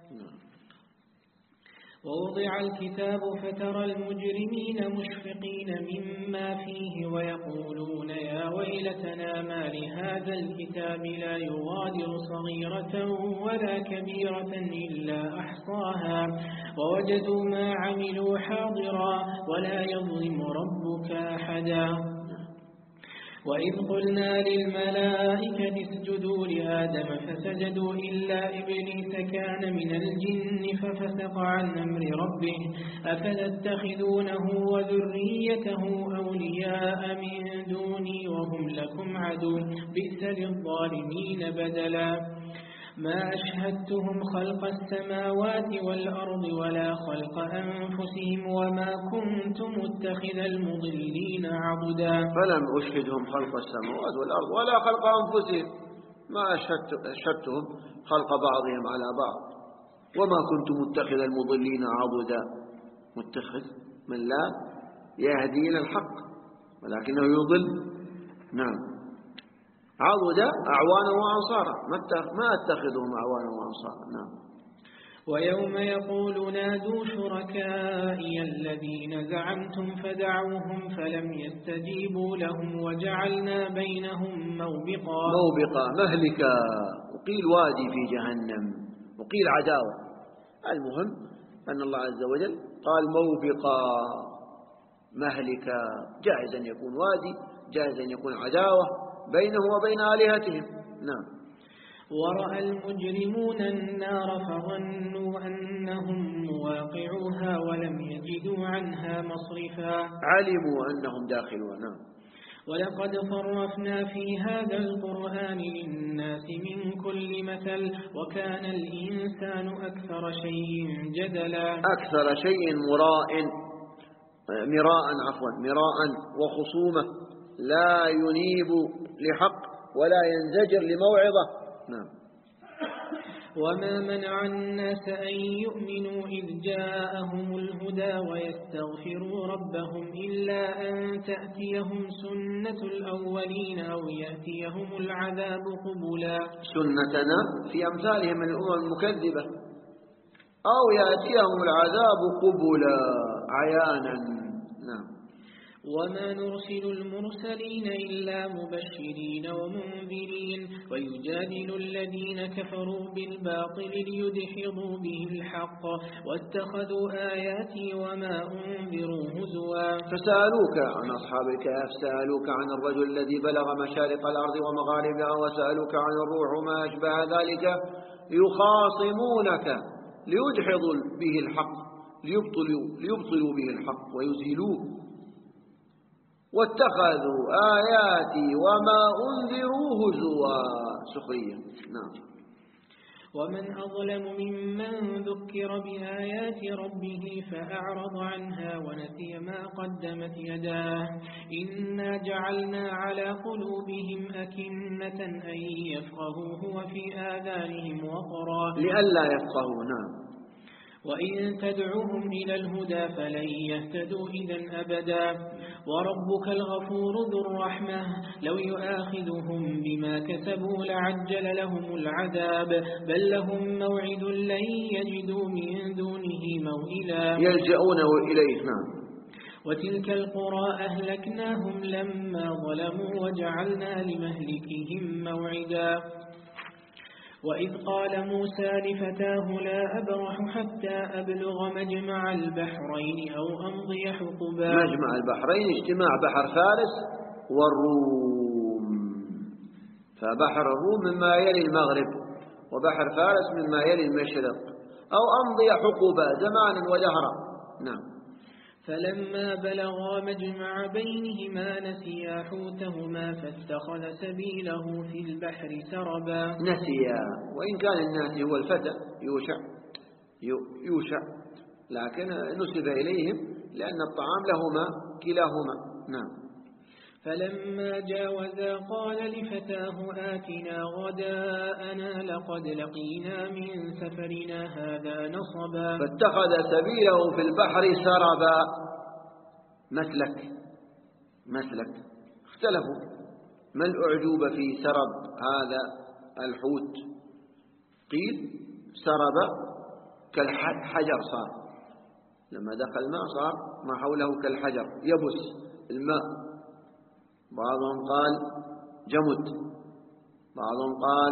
ووضع الكتاب فترى المجرمين مشفقين مما فيه ويقولون يا ويلتنا ما لهذا الكتاب لا يغادر صغيرة ولا كبيرة إلا أحصاها ووجدوا ما عملوا حاضرا ولا يظلم ربك أحدا. وإذ قلنا للملائكة اسجدوا لآدم فسجدوا إلا إبليس كان من الجن ففسق عن أمر ربه أفتتخذونه وذريته أولياء من دوني وهم لكم عدو بئس للظالمين بدلا. ما أشهدتهم خلق السماوات والأرض ولا خلق أنفسهم وما كنت متخذ المضلين عضدا. فلم أشهدهم خلق السماوات والأرض ولا خلق أنفسهم، ما أشهدتهم خلق بعضهم على بعض، وما كنت متخذ المضلين عضدا، متخذ من لا يهدي إلى الحق ولكنه يضل. نعم. عضدا أعوانا وأنصارا، ما أتخذهم أعوانا وأنصارا. نعم. ويوم يقول نادوا شركائي الذين زعمتم فدعوهم فلم يستجيبوا لهم وجعلنا بينهم موبقا مهلكا، وقيل وادي في جهنم، وقيل عداوة. المهم أن الله عز وجل قال موبقا مهلكا، جائز أن يكون وادي، جائز أن يكون عداوة بينه وبين آلهتهم. نعم. ورأى المجرمون النار فظنوا أنهم مواقعوها ولم يجدوا عنها مصرفا، علموا أنهم داخلون. نعم. ولقد صرفنا في هذا القرآن للناس من كل مثل وكان الإنسان أكثر شيء جدلا. أكثر شيء مراء وخصومة، لا ينيب لحق ولا ينزجر لموعظة. نعم. وما منع الناس أن يؤمنوا إذ جاءهم الهدى ويستغفروا ربهم إلا أن تأتيهم سنة الأولين أو يأتيهم العذاب قبلا. سنتنا في أمثالهم من الأمم المكذبة، أو يأتيهم العذاب قبلا عيانا. نعم. وما نرسل المرسلين إلا مبشرين ومنذرين ويجادل الذين كفروا بالباطل ليدحضوا به الحق واتخذوا آياتي وما أنذروا هزوا. فسألوك عن أصحاب الكهف، سألوك عن الرجل الذي بلغ مشارق الأرض ومغاربها، وسألوك عن الروح وما أشبه ذلك، يخاصمونك ليدحضوا به الحق، ليبطلوا به الحق ويزيلوه. واتخذوا آياتي وما أنذروا هزوا، سخرية. نعم. ومن أظلم ممن ذكر بآيات ربه فأعرض عنها ونسي ما قدمت يداه إنا جعلنا على قلوبهم أكنة أن يفقهوه وفي آذانهم وقرا لئلا يفقهوا. نعم. وإن تدعوهم إلى الهدى فلن يهتدوا إذا أبدا وربك الغفور ذو الرحمة لو يؤاخذهم بما كسبوا لعجل لهم العذاب بل لهم موعد لن يجدوا من دونه موئلا يلجؤونه إليه. نعم. وتلك القرى أهلكناهم لما ظلموا وجعلنا لمهلكهم موعدا وإذ قال موسى لفتاه لا أبرح حتى أبلغ مجمع البحرين أو أمضي حقبا. مجمع البحرين اجتماع بحر فارس والروم، فبحر الروم مما يلي المغرب وبحر فارس مما يلي المشرق، أو أمضي حقبا زمانا ودهرا. نعم. فلما بلغا مجمع بينهما نسيا حوتهما فاتخذ سبيله في البحر سربا. نسيا، وإن كان الناسي هو الفتى يوشع، لكن نسب إليهم لأن الطعام لهما كلاهما. نعم. فلما جاوزا قال لفتاه آتنا غداءنا لقد لقينا من سفرنا هذا نصبا. فاتخذ سبيله في البحر سربا، مسلك. اختلفوا ما الأعجوبة في سرب هذا الحوت؟ قيل سرب كالحجر، صار لما دخل الماء صار ما حوله كالحجر يبس الماء. بعضهم قال جمد، بعضهم قال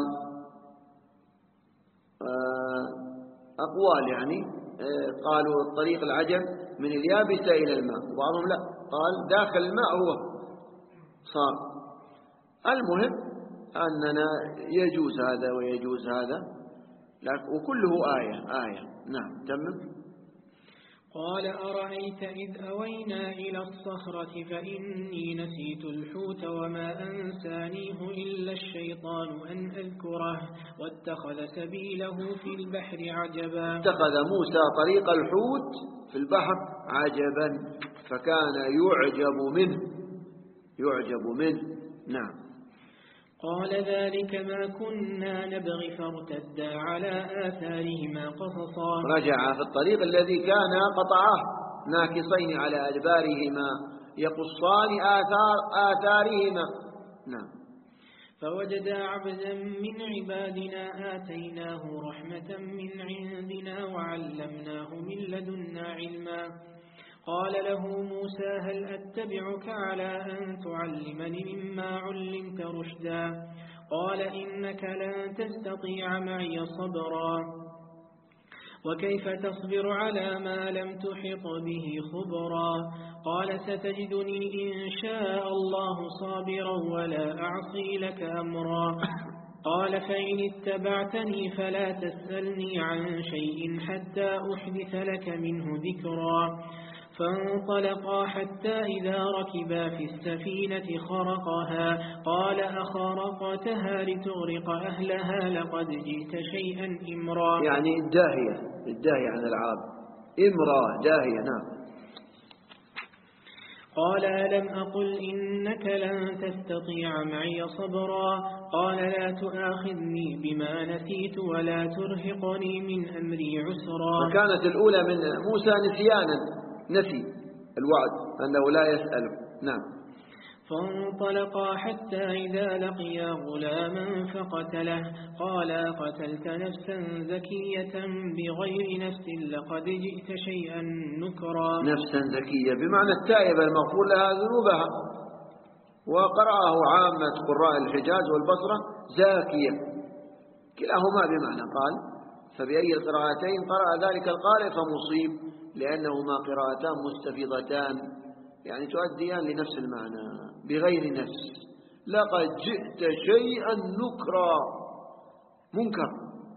أقوال، يعني قالوا طريق العجم من اليابسة إلى الماء، وبعضهم لا قال داخل الماء هو صار. المهم أننا يجوز هذا ويجوز هذا، وكله آية. نعم. تمام. قال أرأيت إذ أوينا إلى الصخرة فإني نسيت الحوت وما أنسانيه إلا الشيطان أن أذكره واتخذ سبيله في البحر عجبا. اتخذ موسى طريق الحوت في البحر عجبا، فكان يعجب منه. نعم. قال ذلك ما كنا نبغي فارتدا على آثارهما قصصا. رجع في الطريق الذي كان قطعه ناكصين على أدبارهما يقصان آثارهما. نعم. فوجدا عبدا من عبادنا آتيناه رحمة من عندنا وعلمناه من لدنا علما. قال له موسى هل أتبعك على أن تعلمني مما علمت رشدا؟ قال إنك لن تستطيع معي صبرا وكيف تصبر على ما لم تحط به خبرا. قال ستجدني إن شاء الله صابرا ولا أعصي لك أمرا. قال فإن اتبعتني فلا تسألني عن شيء حتى أحدث لك منه ذكرا. فانطلقا حتى إذا ركبا في السفينة خرقها قال أخرقتها لتغرق أهلها لقد جئت شيئا إمرا. يعني الداهية عن العرب إمرا داهية. نعم. قال ألم أقل إنك لن تستطيع معي صبرا. قال لا تؤاخذني بما نسيت ولا ترهقني من أمري عسرا. فكانت الأولى من موسى نسيانا، نسي الوعد أنه لا يسأله. نعم. فانطلقا حتى إذا لقيا غلاما فقتله قال قتلت نفسا زكية بغير نفس لقد جئت شيئا نكرا. نفسا زكية بمعنى التائبة المغفور لها ذنوبها، وقرأه عامة قراء الحجاز والبصرة زاكية، كلاهما بمعنى قال. فبأي القراءتين قرأ ذلك القارئ فمصيب، لأنهما قراءتان مستفيضتان يعني تؤديان لنفس المعنى بغير نفس. لقد جئت شيئا نكرا، منكر.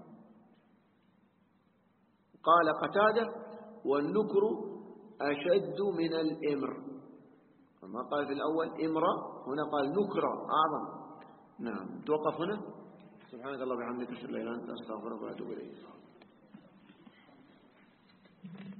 قال قتادة والنكر أشد من الإمر، ما قال في الأول إمرا، هنا قال نكرا أعظم. نعم. توقف هنا. سبحانك الله وبحمدك أشهد أن لا إله إلا أنت أستغفرك وأتوب إليك.